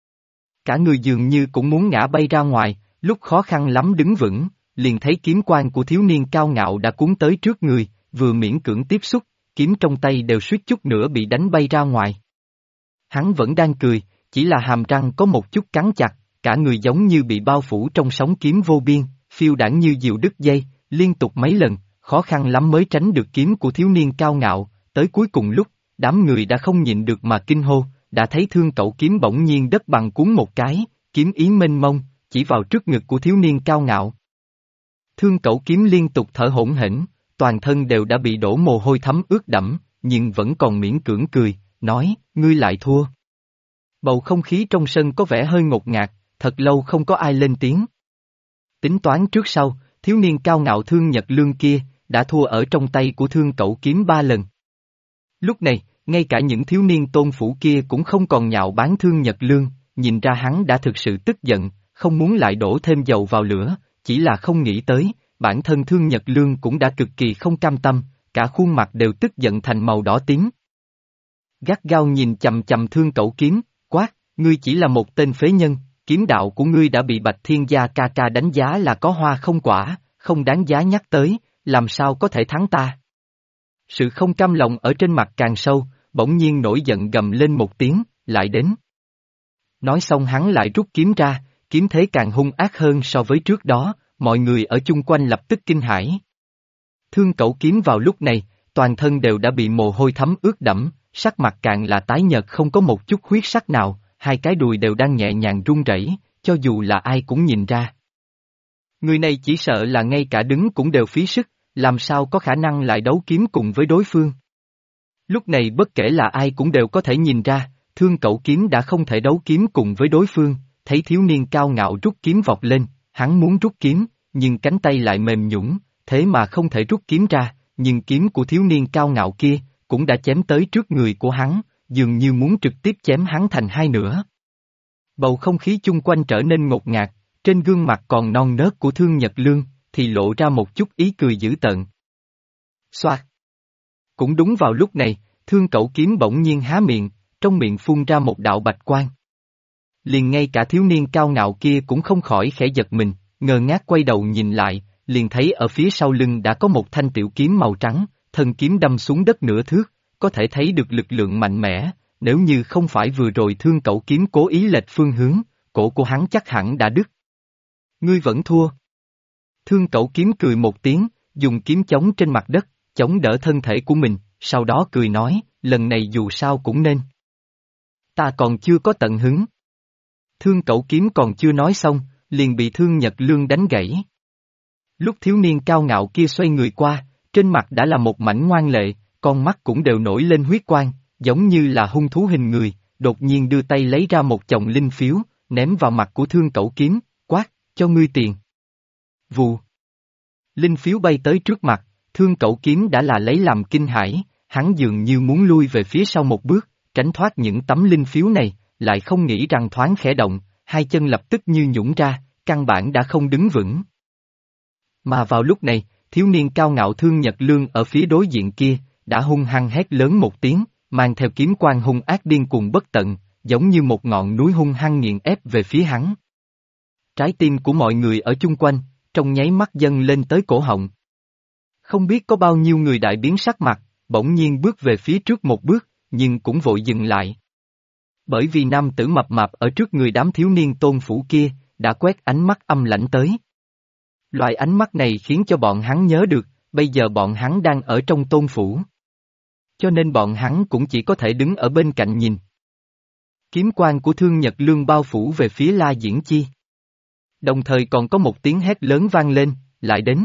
Cả người dường như cũng muốn ngã bay ra ngoài, lúc khó khăn lắm đứng vững, liền thấy kiếm quang của thiếu niên cao ngạo đã cuốn tới trước người, vừa miễn cưỡng tiếp xúc, kiếm trong tay đều suýt chút nữa bị đánh bay ra ngoài. Hắn vẫn đang cười, chỉ là hàm răng có một chút cắn chặt, cả người giống như bị bao phủ trong sóng kiếm vô biên, phiêu đãng như diều đứt dây, liên tục mấy lần, khó khăn lắm mới tránh được kiếm của thiếu niên cao ngạo, tới cuối cùng lúc, đám người đã không nhịn được mà kinh hô, đã thấy Thương Cẩu Kiếm bỗng nhiên đất bằng cuốn một cái, kiếm ý mênh mông, chỉ vào trước ngực của thiếu niên cao ngạo. Thương Cẩu Kiếm liên tục thở hổn hển, toàn thân đều đã bị đổ mồ hôi thấm ướt đẫm, nhưng vẫn còn miễn cưỡng cười, nói, ngươi lại thua. Bầu không khí trong sân có vẻ hơi ngột ngạt, thật lâu không có ai lên tiếng. Tính toán trước sau, thiếu niên cao ngạo Thương Nhật Lương kia, đã thua ở trong tay của Thương Cẩu Kiếm 3 lần. Lúc này, ngay cả những thiếu niên tôn phủ kia cũng không còn nhạo báng Thương Nhật Lương, nhìn ra hắn đã thực sự tức giận, không muốn lại đổ thêm dầu vào lửa, chỉ là không nghĩ tới, bản thân Thương Nhật Lương cũng đã cực kỳ không cam tâm, cả khuôn mặt đều tức giận thành màu đỏ tím. Gắt gao nhìn chầm chầm Thương Cẩu Kiếm, quát, ngươi chỉ là một tên phế nhân, kiếm đạo của ngươi đã bị Bạch Thiên Gia ca ca đánh giá là có hoa không quả, không đáng giá nhắc tới, làm sao có thể thắng ta. Sự không cam lòng ở trên mặt càng sâu, bỗng nhiên nổi giận gầm lên một tiếng, lại đến. Nói xong hắn lại rút kiếm ra, kiếm thế càng hung ác hơn so với trước đó, mọi người ở chung quanh lập tức kinh hãi. Thương Cẩu Kiếm vào lúc này, toàn thân đều đã bị mồ hôi thấm ướt đẫm, sắc mặt càng là tái nhợt không có một chút huyết sắc nào, hai cái đùi đều đang nhẹ nhàng run rẩy, cho dù là ai cũng nhìn ra. Người này chỉ sợ là ngay cả đứng cũng đều phí sức, làm sao có khả năng lại đấu kiếm cùng với đối phương. Lúc này bất kể là ai cũng đều có thể nhìn ra, Thương Cẩu Kiếm đã không thể đấu kiếm cùng với đối phương, thấy thiếu niên cao ngạo rút kiếm vọt lên, hắn muốn rút kiếm, nhưng cánh tay lại mềm nhũn, thế mà không thể rút kiếm ra, nhưng kiếm của thiếu niên cao ngạo kia, cũng đã chém tới trước người của hắn, dường như muốn trực tiếp chém hắn thành hai nửa. Bầu không khí chung quanh trở nên ngột ngạt, trên gương mặt còn non nớt của Thương Nhật Lương, thì lộ ra một chút ý cười dữ tợn. Xoạt! Cũng đúng vào lúc này, Thương Cẩu Kiếm bỗng nhiên há miệng, trong miệng phun ra một đạo bạch quang. Liền ngay cả thiếu niên cao ngạo kia cũng không khỏi khẽ giật mình, ngơ ngác quay đầu nhìn lại, liền thấy ở phía sau lưng đã có một thanh tiểu kiếm màu trắng, thân kiếm đâm xuống đất nửa thước, có thể thấy được lực lượng mạnh mẽ, nếu như không phải vừa rồi Thương Cẩu Kiếm cố ý lệch phương hướng, cổ của hắn chắc hẳn đã đứt. Ngươi vẫn thua. Thương Cẩu Kiếm cười một tiếng, dùng kiếm chống trên mặt đất, chống đỡ thân thể của mình, sau đó cười nói, lần này dù sao cũng nên. Ta còn chưa có tận hứng. Thương Cẩu Kiếm còn chưa nói xong, liền bị Thương Nhật Lương đánh gãy. Lúc thiếu niên cao ngạo kia xoay người qua, trên mặt đã là một mảnh ngoan lệ, con mắt cũng đều nổi lên huyết quang, giống như là hung thú hình người, đột nhiên đưa tay lấy ra một chồng linh phiếu, ném vào mặt của Thương Cẩu Kiếm, quát, cho ngươi tiền. Vù. Linh phiếu bay tới trước mặt, Thương Cẩu Kiếm đã là lấy làm kinh hãi, hắn dường như muốn lui về phía sau một bước, tránh thoát những tấm linh phiếu này, lại không nghĩ rằng thoáng khẽ động, hai chân lập tức như nhũn ra, căn bản đã không đứng vững. Mà vào lúc này, thiếu niên cao ngạo Thương Nhật Lương ở phía đối diện kia, đã hung hăng hét lớn một tiếng, mang theo kiếm quang hung ác điên cuồng bất tận, giống như một ngọn núi hung hăng nghiền ép về phía hắn. Trái tim của mọi người ở chung quanh, trong nháy mắt dâng lên tới cổ họng. Không biết có bao nhiêu người đại biến sắc mặt, bỗng nhiên bước về phía trước một bước, nhưng cũng vội dừng lại. Bởi vì nam tử mập mạp ở trước người đám thiếu niên tôn phủ kia, đã quét ánh mắt âm lãnh tới. Loại ánh mắt này khiến cho bọn hắn nhớ được, bây giờ bọn hắn đang ở trong tôn phủ. Cho nên bọn hắn cũng chỉ có thể đứng ở bên cạnh nhìn. Kiếm quang của Thương Nhật Lương bao phủ về phía La Diễn Chi. Đồng thời còn có một tiếng hét lớn vang lên, lại đến.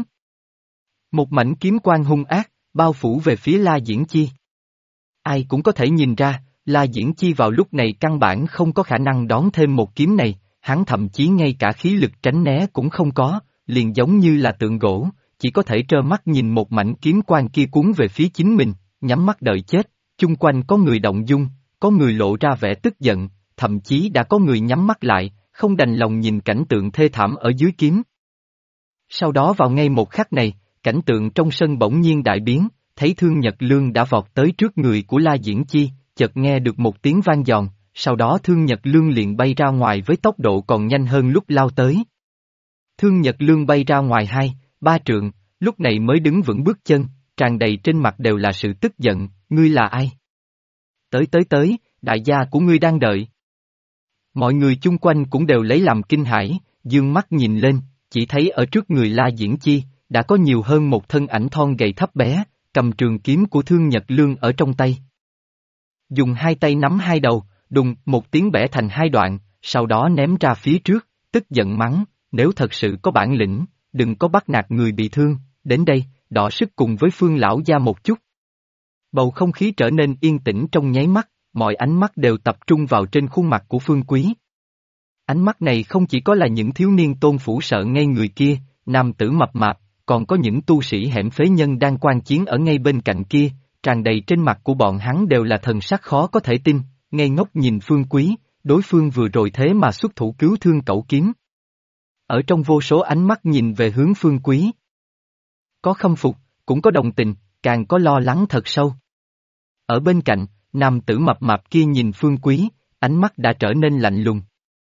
Một mảnh kiếm quang hung ác, bao phủ về phía La Diễn Chi. Ai cũng có thể nhìn ra, La Diễn Chi vào lúc này căn bản không có khả năng đón thêm một kiếm này, hắn thậm chí ngay cả khí lực tránh né cũng không có, liền giống như là tượng gỗ, chỉ có thể trơ mắt nhìn một mảnh kiếm quang kia cuốn về phía chính mình, nhắm mắt đợi chết, chung quanh có người động dung, có người lộ ra vẻ tức giận, thậm chí đã có người nhắm mắt lại, không đành lòng nhìn cảnh tượng thê thảm ở dưới kiếm. Sau đó vào ngay một khắc này, cảnh tượng trong sân bỗng nhiên đại biến, thấy Thương Nhật Lương đã vọt tới trước người của La Diễn Chi, chợt nghe được một tiếng vang giòn, sau đó Thương Nhật Lương liền bay ra ngoài với tốc độ còn nhanh hơn lúc lao tới. Thương Nhật Lương bay ra ngoài 2-3 trượng, lúc này mới đứng vững bước chân, tràn đầy trên mặt đều là sự tức giận, ngươi là ai? Tới, đại gia của ngươi đang đợi. Mọi người chung quanh cũng đều lấy làm kinh hãi, dương mắt nhìn lên, chỉ thấy ở trước người La Diễn Chi, đã có nhiều hơn một thân ảnh thon gầy thấp bé, cầm trường kiếm của Thương Nhật Lương ở trong tay. Dùng hai tay nắm hai đầu, đùng một tiếng bẻ thành hai đoạn, sau đó ném ra phía trước, tức giận mắng, nếu thật sự có bản lĩnh, đừng có bắt nạt người bị thương, đến đây, đọ sức cùng với Phương lão gia một chút. Bầu không khí trở nên yên tĩnh trong nháy mắt, mọi ánh mắt đều tập trung vào trên khuôn mặt của Phương Quý. Ánh mắt này không chỉ có là những thiếu niên Tôn Phủ sợ ngay người kia, nam tử mập mạp, còn có những tu sĩ hẻm phế nhân đang quan chiến ở ngay bên cạnh kia, tràn đầy trên mặt của bọn hắn đều là thần sắc khó có thể tin, ngây ngốc nhìn Phương Quý, đối phương vừa rồi thế mà xuất thủ cứu Thương Cẩu kiếm. Ở trong vô số ánh mắt nhìn về hướng Phương Quý. Có khâm phục, cũng có đồng tình, càng có lo lắng thật sâu. Ở bên cạnh, nam tử mập mạp kia nhìn Phương Quý, ánh mắt đã trở nên lạnh lùng.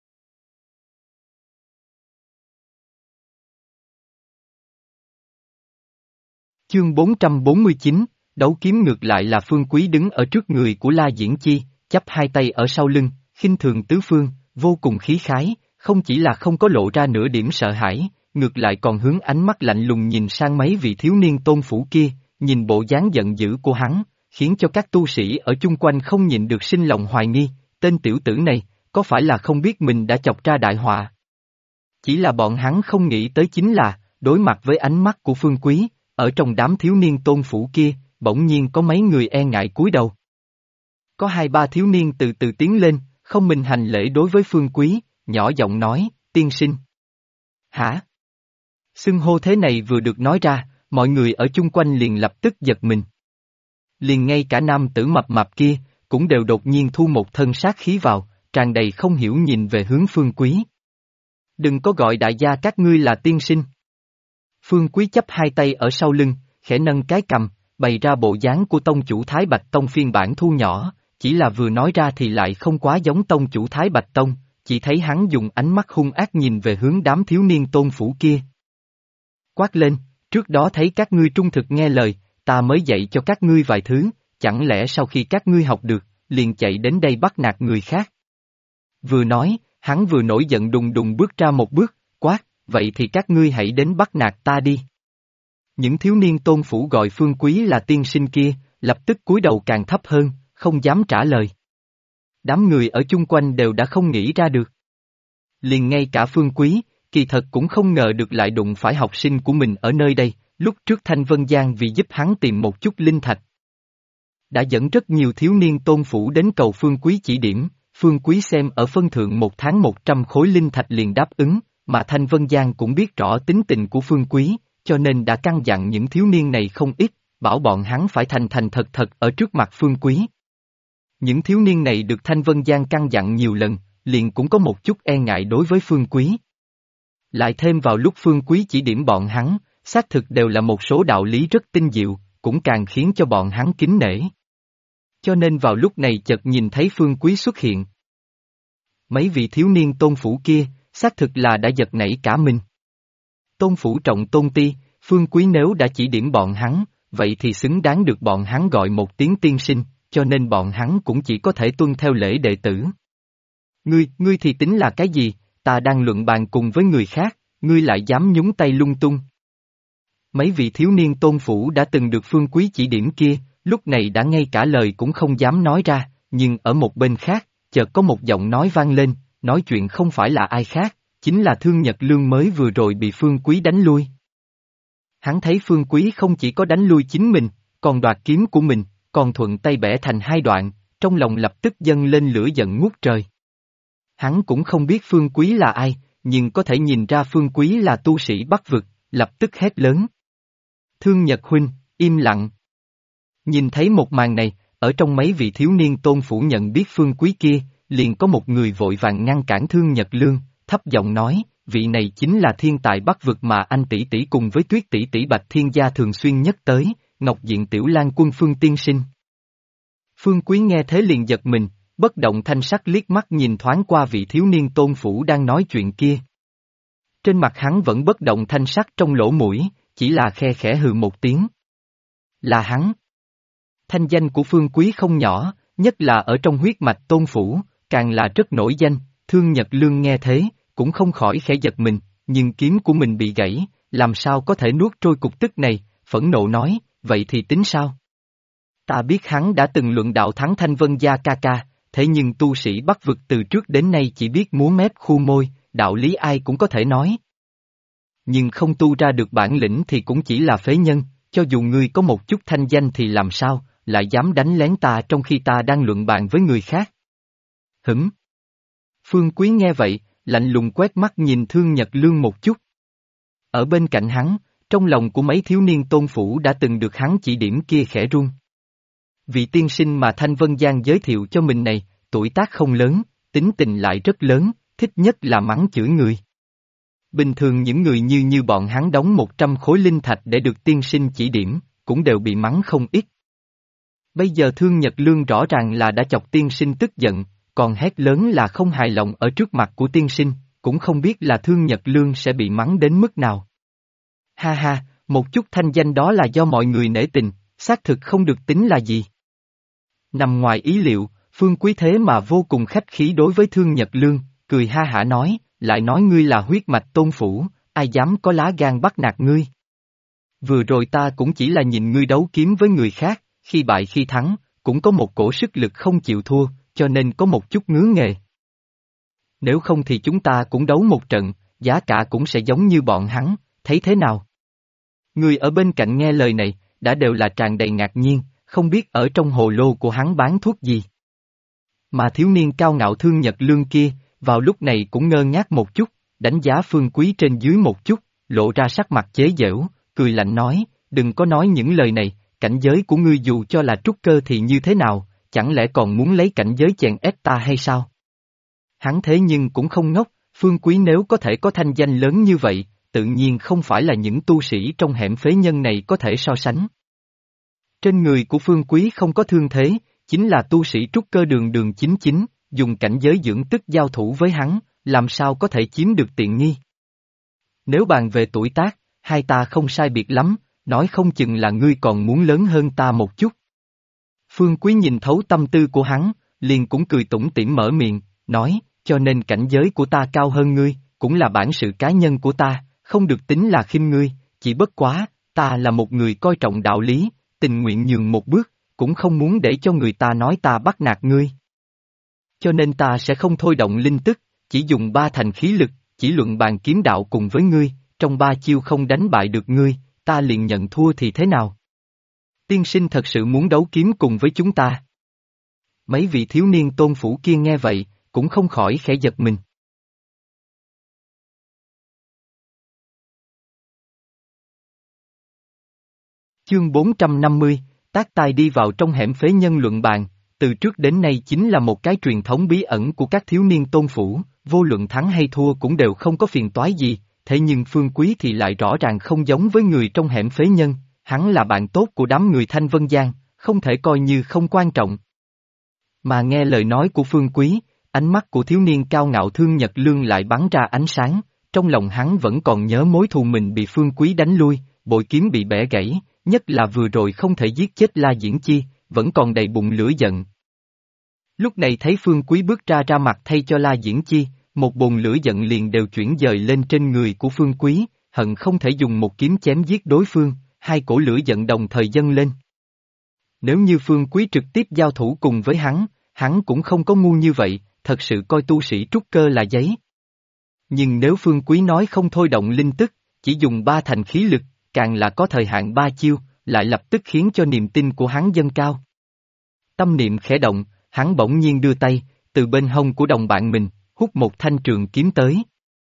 Chương 449, đấu kiếm ngược lại là Phương Quý đứng ở trước người của La Diễn Chi, chắp hai tay ở sau lưng, khinh thường tứ phương, vô cùng khí khái, không chỉ là không có lộ ra nửa điểm sợ hãi, ngược lại còn hướng ánh mắt lạnh lùng nhìn sang mấy vị thiếu niên Tôn Phủ kia, nhìn bộ dáng giận dữ của hắn, khiến cho các tu sĩ ở chung quanh không nhịn được sinh lòng hoài nghi, tên tiểu tử này, có phải là không biết mình đã chọc ra đại họa? Chỉ là bọn hắn không nghĩ tới chính là, đối mặt với ánh mắt của Phương Quý, ở trong đám thiếu niên Tôn Phủ kia, bỗng nhiên có mấy người e ngại cúi đầu. Có 2-3 thiếu niên từ từ tiến lên, không mình hành lễ đối với Phương Quý, nhỏ giọng nói, tiên sinh. Hả? Xưng hô thế này vừa được nói ra, mọi người ở chung quanh liền lập tức giật mình. Liền ngay cả nam tử mập mạp kia, cũng đều đột nhiên thu một thân sát khí vào, tràn đầy không hiểu nhìn về hướng Phương Quý. Đừng có gọi đại gia các ngươi là tiên sinh. Phương Quý chắp hai tay ở sau lưng, khẽ nâng cái cằm, bày ra bộ dáng của tông chủ Thái Bạch Tông phiên bản thu nhỏ, chỉ là vừa nói ra thì lại không quá giống tông chủ Thái Bạch Tông, chỉ thấy hắn dùng ánh mắt hung ác nhìn về hướng đám thiếu niên Tôn Phủ kia. Quát lên, trước đó thấy các ngươi trung thực nghe lời, ta mới dạy cho các ngươi vài thứ, chẳng lẽ sau khi các ngươi học được, liền chạy đến đây bắt nạt người khác. Vừa nói, hắn vừa nổi giận đùng đùng bước ra một bước, quát, vậy thì các ngươi hãy đến bắt nạt ta đi. Những thiếu niên Tôn Phủ gọi Phương Quý là tiên sinh kia, lập tức cúi đầu càng thấp hơn, không dám trả lời. Đám người ở chung quanh đều đã không nghĩ ra được. Liền ngay cả Phương Quý, kỳ thật cũng không ngờ được lại đụng phải học sinh của mình ở nơi đây, lúc trước Thanh Vân Giang vì giúp hắn tìm một chút linh thạch. Đã dẫn rất nhiều thiếu niên Tôn Phủ đến cầu Phương Quý chỉ điểm, Phương Quý xem ở phân thượng 1 tháng 100 khối linh thạch liền đáp ứng, mà Thanh Vân Giang cũng biết rõ tính tình của Phương Quý, cho nên đã căn dặn những thiếu niên này không ít, bảo bọn hắn phải thành thành thật thật ở trước mặt Phương Quý. Những thiếu niên này được Thanh Vân Giang căn dặn nhiều lần, liền cũng có một chút e ngại đối với Phương Quý. Lại thêm vào lúc Phương Quý chỉ điểm bọn hắn, xác thực đều là một số đạo lý rất tinh diệu, cũng càng khiến cho bọn hắn kính nể. Cho nên vào lúc này chợt nhìn thấy Phương Quý xuất hiện. Mấy vị thiếu niên Tôn Phủ kia, xác thực là đã giật nảy cả mình. Tôn Phủ trọng tôn ti, Phương Quý nếu đã chỉ điểm bọn hắn, vậy thì xứng đáng được bọn hắn gọi một tiếng tiên sinh, cho nên bọn hắn cũng chỉ có thể tuân theo lễ đệ tử. Ngươi thì tính là cái gì, ta đang luận bàn cùng với người khác, ngươi lại dám nhúng tay lung tung. Mấy vị thiếu niên Tôn Phủ đã từng được Phương Quý chỉ điểm kia, lúc này đã ngay cả lời cũng không dám nói ra, nhưng ở một bên khác, chợt có một giọng nói vang lên, nói chuyện không phải là ai khác, chính là Thương Nhật Lương mới vừa rồi bị Phương Quý đánh lui. Hắn thấy Phương Quý không chỉ có đánh lui chính mình, còn đoạt kiếm của mình, còn thuận tay bẻ thành hai đoạn, trong lòng lập tức dâng lên lửa giận ngút trời. Hắn cũng không biết Phương Quý là ai, nhưng có thể nhìn ra Phương Quý là tu sĩ Bắc vực, lập tức hét lớn. Thương Nhật huynh, im lặng. Nhìn thấy một màn này, ở trong mấy vị thiếu niên tôn phủ nhận biết Phương Quý kia, liền có một người vội vàng ngăn cản Thương Nhật Lương, thấp giọng nói, vị này chính là thiên tài Bắc vực mà anh tỷ tỷ cùng với Tuyết tỷ tỷ Bạch Thiên Gia thường xuyên nhắc tới, Ngọc Diện Tiểu Lan Quân Phương tiên sinh. Phương Quý nghe thế liền giật mình, bất động thanh sắc liếc mắt nhìn thoáng qua vị thiếu niên tôn phủ đang nói chuyện kia. Trên mặt hắn vẫn bất động thanh sắc trong lỗ mũi, chỉ là khe khẽ hừ một tiếng. Là hắn. Thanh danh của Phương Quý không nhỏ, nhất là ở trong huyết mạch tôn phủ, càng là rất nổi danh, Thương Nhật Lương nghe thế, cũng không khỏi khẽ giật mình, nhưng kiếm của mình bị gãy, làm sao có thể nuốt trôi cục tức này, phẫn nộ nói, vậy thì tính sao? Ta biết hắn đã từng luận đạo thắng Thanh Vân Gia ca ca, thế nhưng tu sĩ Bắc vực từ trước đến nay chỉ biết múa mép khu môi, đạo lý ai cũng có thể nói. Nhưng không tu ra được bản lĩnh thì cũng chỉ là phế nhân, cho dù ngươi có một chút thanh danh thì làm sao, lại dám đánh lén ta trong khi ta đang luận bàn với người khác. Hửm. Phương Quý nghe vậy, lạnh lùng quét mắt nhìn Thương Nhật Lương một chút. Ở bên cạnh hắn, trong lòng của mấy thiếu niên tôn phủ đã từng được hắn chỉ điểm kia khẽ run. Vị tiên sinh mà Thanh Vân Giang giới thiệu cho mình này, tuổi tác không lớn, tính tình lại rất lớn, thích nhất là mắng chửi người. Bình thường những người như bọn hắn đóng 100 khối linh thạch để được tiên sinh chỉ điểm, cũng đều bị mắng không ít. Bây giờ Thương Nhật Lương rõ ràng là đã chọc tiên sinh tức giận, còn hét lớn là không hài lòng ở trước mặt của tiên sinh, cũng không biết là Thương Nhật Lương sẽ bị mắng đến mức nào. Ha ha, một chút thanh danh đó là do mọi người nể tình, xác thực không được tính là gì. Nằm ngoài ý liệu, Phương Quý thế mà vô cùng khách khí đối với Thương Nhật Lương, cười ha hả nói, lại nói ngươi là huyết mạch tôn phủ, ai dám có lá gan bắt nạt ngươi. Vừa rồi ta cũng chỉ là nhìn ngươi đấu kiếm với người khác, khi bại khi thắng, cũng có một cổ sức lực không chịu thua, cho nên có một chút ngứa nghề. Nếu không thì chúng ta cũng đấu một trận, giá cả cũng sẽ giống như bọn hắn, thấy thế nào? Người ở bên cạnh nghe lời này, đã đều là tràn đầy ngạc nhiên, không biết ở trong hồ lô của hắn bán thuốc gì. Mà thiếu niên cao ngạo Thương Nhật Lương kia, vào lúc này cũng ngơ ngác một chút, đánh giá Phương Quý trên dưới một chút, lộ ra sắc mặt chế giễu, cười lạnh nói, đừng có nói những lời này, cảnh giới của ngươi dù cho là trúc cơ thì như thế nào, chẳng lẽ còn muốn lấy cảnh giới chèn ép ta hay sao? Hắn thế nhưng cũng không ngốc, Phương Quý nếu có thể có thanh danh lớn như vậy, tự nhiên không phải là những tu sĩ trong hẻm phế nhân này có thể so sánh. Trên người của Phương Quý không có thương thế, chính là tu sĩ trúc cơ đường đường chính chính, dùng cảnh giới dưỡng tức giao thủ với hắn, làm sao có thể chiếm được tiện nghi. Nếu bàn về tuổi tác, hai ta không sai biệt lắm, nói không chừng là ngươi còn muốn lớn hơn ta một chút. Phương Quý nhìn thấu tâm tư của hắn, liền cũng cười tủm tỉm mở miệng, nói, cho nên cảnh giới của ta cao hơn ngươi, cũng là bản sự cá nhân của ta, không được tính là khinh ngươi, chỉ bất quá, ta là một người coi trọng đạo lý, tình nguyện nhường một bước, cũng không muốn để cho người ta nói ta bắt nạt ngươi. Cho nên ta sẽ không thôi động linh tức, chỉ dùng 3 thành khí lực, chỉ luận bàn kiếm đạo cùng với ngươi, trong 3 chiêu không đánh bại được ngươi, ta liền nhận thua thì thế nào? Tiên sinh thật sự muốn đấu kiếm cùng với chúng ta. Mấy vị thiếu niên tôn phủ kia nghe vậy, cũng không khỏi khẽ giật mình. Chương 450, tác tài đi vào trong hẻm phế nhân luận bàn, từ trước đến nay chính là một cái truyền thống bí ẩn của các thiếu niên tôn phủ, vô luận thắng hay thua cũng đều không có phiền toái gì, thế nhưng Phương Quý thì lại rõ ràng không giống với người trong hẻm phế nhân, hắn là bạn tốt của đám người Thanh Vân Giang, không thể coi như không quan trọng. Mà nghe lời nói của Phương Quý, ánh mắt của thiếu niên cao ngạo Thương Nhật Lương lại bắn ra ánh sáng, trong lòng hắn vẫn còn nhớ mối thù mình bị Phương Quý đánh lui, bội kiếm bị bẻ gãy, nhất là vừa rồi không thể giết chết La Diễn Chi, vẫn còn đầy bụng lửa giận. Lúc này thấy Phương Quý bước ra mặt thay cho La Diễn Chi, một bồn lửa giận liền đều chuyển dời lên trên người của Phương Quý, hận không thể dùng một kiếm chém giết đối phương, hai cổ lửa giận đồng thời dâng lên. Nếu như Phương Quý trực tiếp giao thủ cùng với hắn cũng không có ngu như vậy, thật sự coi tu sĩ trúc cơ là giấy. Nhưng nếu Phương Quý nói không thôi động linh tức, chỉ dùng 3 thành khí lực, càng là có thời hạn 3 chiêu, lại lập tức khiến cho niềm tin của hắn dâng cao. Tâm niệm khẽ động, hắn bỗng nhiên đưa tay, từ bên hông của đồng bạn mình, hút một thanh trường kiếm tới.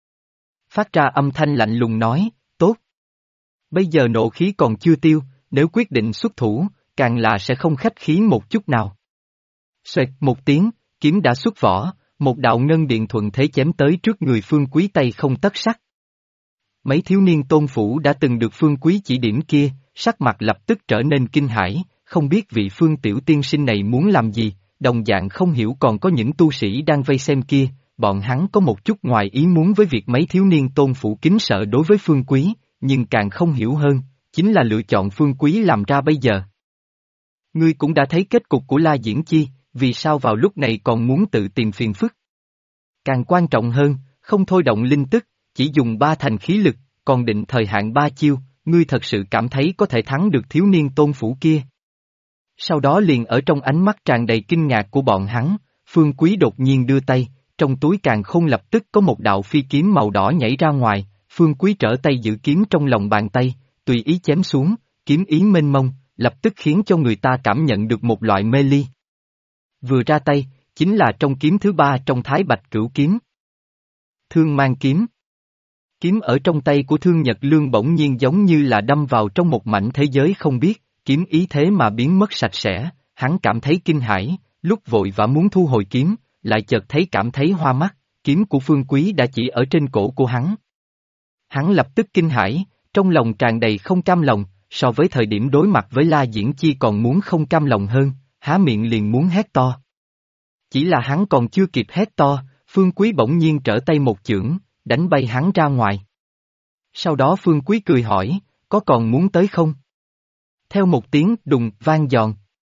Phát ra âm thanh lạnh lùng nói, tốt. Bây giờ nộ khí còn chưa tiêu, nếu quyết định xuất thủ, càng là sẽ không khách khí một chút nào. Xoẹt một tiếng, kiếm đã xuất vỏ, một đạo ngân điện thuận thế chém tới trước người Phương Quý tay không tấc sắt. Mấy thiếu niên tôn phủ đã từng được Phương Quý chỉ điểm kia, sắc mặt lập tức trở nên kinh hãi, không biết vị Phương tiểu tiên sinh này muốn làm gì, đồng dạng không hiểu còn có những tu sĩ đang vây xem kia, bọn hắn có một chút ngoài ý muốn với việc mấy thiếu niên tôn phủ kính sợ đối với Phương Quý, nhưng càng không hiểu hơn, chính là lựa chọn Phương Quý làm ra bây giờ. Ngươi cũng đã thấy kết cục của La Diễn Chi, vì sao vào lúc này còn muốn tự tìm phiền phức? Càng quan trọng hơn, không thôi động linh tức, chỉ dùng 3 thành khí lực, còn định thời hạn 3 chiêu, ngươi thật sự cảm thấy có thể thắng được thiếu niên tôn phủ kia. Sau đó liền ở trong ánh mắt tràn đầy kinh ngạc của bọn hắn, Phương Quý đột nhiên đưa tay, trong túi càn khôn lập tức có một đạo phi kiếm màu đỏ nhảy ra ngoài, Phương Quý trở tay giữ kiếm trong lòng bàn tay, tùy ý chém xuống, kiếm ý mênh mông, lập tức khiến cho người ta cảm nhận được một loại mê ly. Vừa ra tay, chính là trong kiếm thứ 3 trong Thái Bạch Cửu Kiếm. Thương mang kiếm. Kiếm ở trong tay của Thương Nhật Lương bỗng nhiên giống như là đâm vào trong một mảnh thế giới không biết, kiếm ý thế mà biến mất sạch sẽ, hắn cảm thấy kinh hãi, lúc vội vã muốn thu hồi kiếm, lại chợt thấy cảm thấy hoa mắt, kiếm của Phương Quý đã chỉ ở trên cổ của hắn. Hắn lập tức kinh hãi, trong lòng tràn đầy không cam lòng, so với thời điểm đối mặt với La Diễn Chi còn muốn không cam lòng hơn, há miệng liền muốn hét to. Chỉ là hắn còn chưa kịp hét to, Phương Quý bỗng nhiên trở tay một chưởng, đánh bay hắn ra ngoài. Sau đó Phương Quý cười hỏi, có còn muốn tới không? Theo một tiếng đùng vang giòn.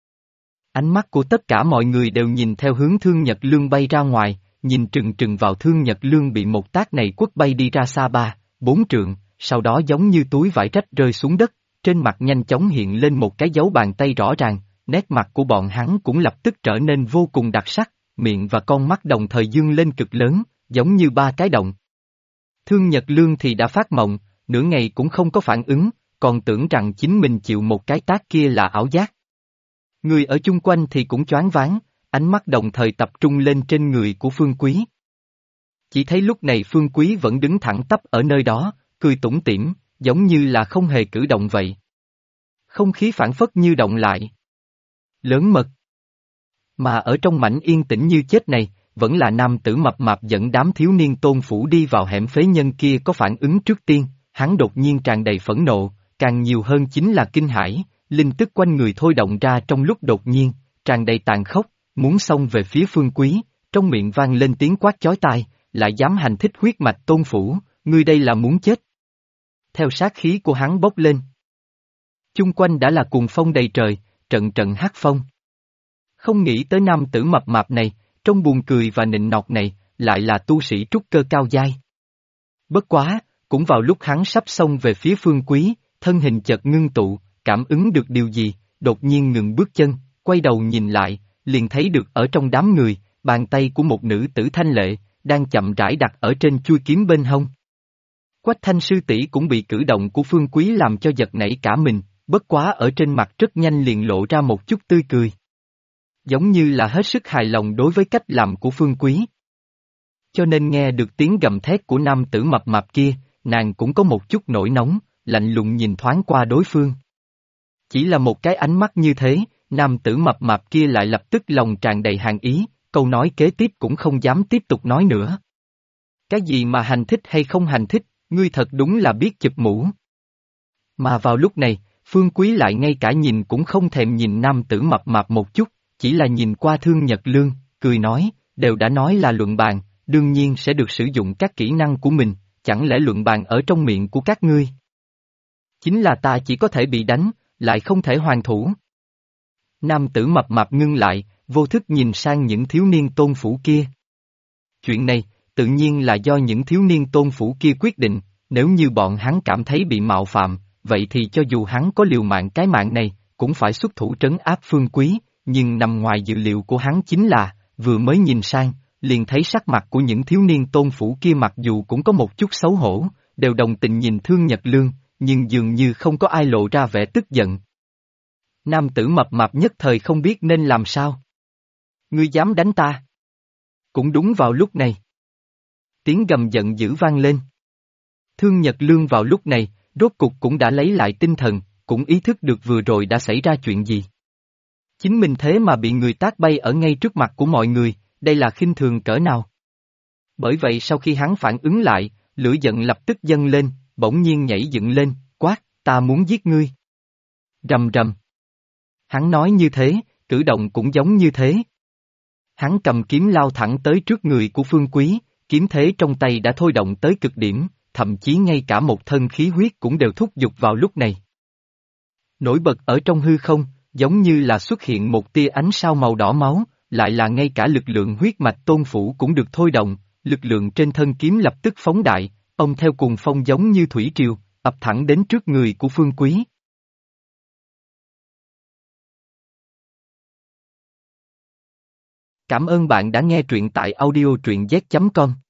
Ánh mắt của tất cả mọi người đều nhìn theo hướng Thương Nhật Lương bay ra ngoài, nhìn trừng trừng vào Thương Nhật Lương bị một tác này quất bay đi ra xa 3-4 trượng, sau đó giống như túi vải rách rơi xuống đất, trên mặt nhanh chóng hiện lên một cái dấu bàn tay rõ ràng, nét mặt của bọn hắn cũng lập tức trở nên vô cùng đặc sắc, miệng và con mắt đồng thời dương lên cực lớn, giống như 3 cái động. Thương Nhật Lương thì đã phát mộng, nửa ngày cũng không có phản ứng, còn tưởng rằng chính mình chịu một cái tác kia là ảo giác. Người ở chung quanh thì cũng choáng váng, ánh mắt đồng thời tập trung lên trên người của Phương Quý. Chỉ thấy lúc này Phương Quý vẫn đứng thẳng tắp ở nơi đó, cười tủm tỉm, giống như là không hề cử động vậy. Không khí phảng phất như động lại. Lớn mật. Mà ở trong mảnh yên tĩnh như chết này, vẫn là nam tử mập mạp dẫn đám thiếu niên tôn phủ đi vào hẻm phế nhân kia có phản ứng trước tiên, hắn đột nhiên tràn đầy phẫn nộ, càng nhiều hơn chính là kinh hãi, linh tức quanh người thôi động ra trong lúc đột nhiên, tràn đầy tàn khốc, muốn xông về phía Phương Quý, trong miệng vang lên tiếng quát chói tai, lại dám hành thích huyết mạch tôn phủ, ngươi đây là muốn chết. Theo sát khí của hắn bốc lên. Chung quanh đã là cuồng phong đầy trời, trận trận hắc phong. Không nghĩ tới nam tử mập mạp này, trong buồn cười và nịnh nọt này, lại là tu sĩ trúc cơ cao giai. Bất quá, cũng vào lúc hắn sắp xông về phía Phương Quý, thân hình chợt ngưng tụ, cảm ứng được điều gì, đột nhiên ngừng bước chân, quay đầu nhìn lại, liền thấy được ở trong đám người, bàn tay của một nữ tử thanh lệ, đang chậm rãi đặt ở trên chuôi kiếm bên hông. Quách Thanh sư tỷ cũng bị cử động của Phương Quý làm cho giật nảy cả mình, bất quá ở trên mặt rất nhanh liền lộ ra một chút tươi cười. Giống như là hết sức hài lòng đối với cách làm của Phương Quý. Cho nên nghe được tiếng gầm thét của nam tử mập mạp kia, nàng cũng có một chút nổi nóng, lạnh lùng nhìn thoáng qua đối phương. Chỉ là một cái ánh mắt như thế, nam tử mập mạp kia lại lập tức lòng tràn đầy hàn ý, câu nói kế tiếp cũng không dám tiếp tục nói nữa. Cái gì mà hành thích hay không hành thích, ngươi thật đúng là biết chụp mũ. Mà vào lúc này, Phương Quý lại ngay cả nhìn cũng không thèm nhìn nam tử mập mạp một chút, chỉ là nhìn qua Thương Nhật Lương, cười nói, đều đã nói là luận bàn, đương nhiên sẽ được sử dụng các kỹ năng của mình, chẳng lẽ luận bàn ở trong miệng của các ngươi? Chính là ta chỉ có thể bị đánh, lại không thể hoàn thủ. Nam tử mập mạp ngưng lại, vô thức nhìn sang những thiếu niên tôn phủ kia. Chuyện này, tự nhiên là do những thiếu niên tôn phủ kia quyết định, nếu như bọn hắn cảm thấy bị mạo phạm, vậy thì cho dù hắn có liều mạng cái mạng này, cũng phải xuất thủ trấn áp Phương Quý, nhưng nằm ngoài dự liệu của hắn chính là, vừa mới nhìn sang, liền thấy sắc mặt của những thiếu niên tôn phủ kia mặc dù cũng có một chút xấu hổ, đều đồng tình nhìn Thương Nhật Lương, nhưng dường như không có ai lộ ra vẻ tức giận. Nam tử mập mạp nhất thời không biết nên làm sao. Ngươi dám đánh ta? Cũng đúng vào lúc này. Tiếng gầm giận dữ vang lên. Thương Nhật Lương vào lúc này, rốt cục cũng đã lấy lại tinh thần, cũng ý thức được vừa rồi đã xảy ra chuyện gì. Chính mình thế mà bị người tát bay ở ngay trước mặt của mọi người, đây là khinh thường cỡ nào. Bởi vậy sau khi hắn phản ứng lại, lửa giận lập tức dâng lên, bỗng nhiên nhảy dựng lên, quát, ta muốn giết ngươi. Rầm rầm. Hắn nói như thế, cử động cũng giống như thế. Hắn cầm kiếm lao thẳng tới trước người của Phương Quý, kiếm thế trong tay đã thôi động tới cực điểm, thậm chí ngay cả một thân khí huyết cũng đều thúc giục vào lúc này. Nổi bật ở trong hư không, giống như là xuất hiện một tia ánh sao màu đỏ máu, lại là ngay cả lực lượng huyết mạch tôn phủ cũng được thôi động, lực lượng trên thân kiếm lập tức phóng đại, ông theo cuồng phong giống như thủy triều, ập thẳng đến trước người của Phương Quý. Cảm ơn bạn đã nghe truyện tại audio truyện z.com.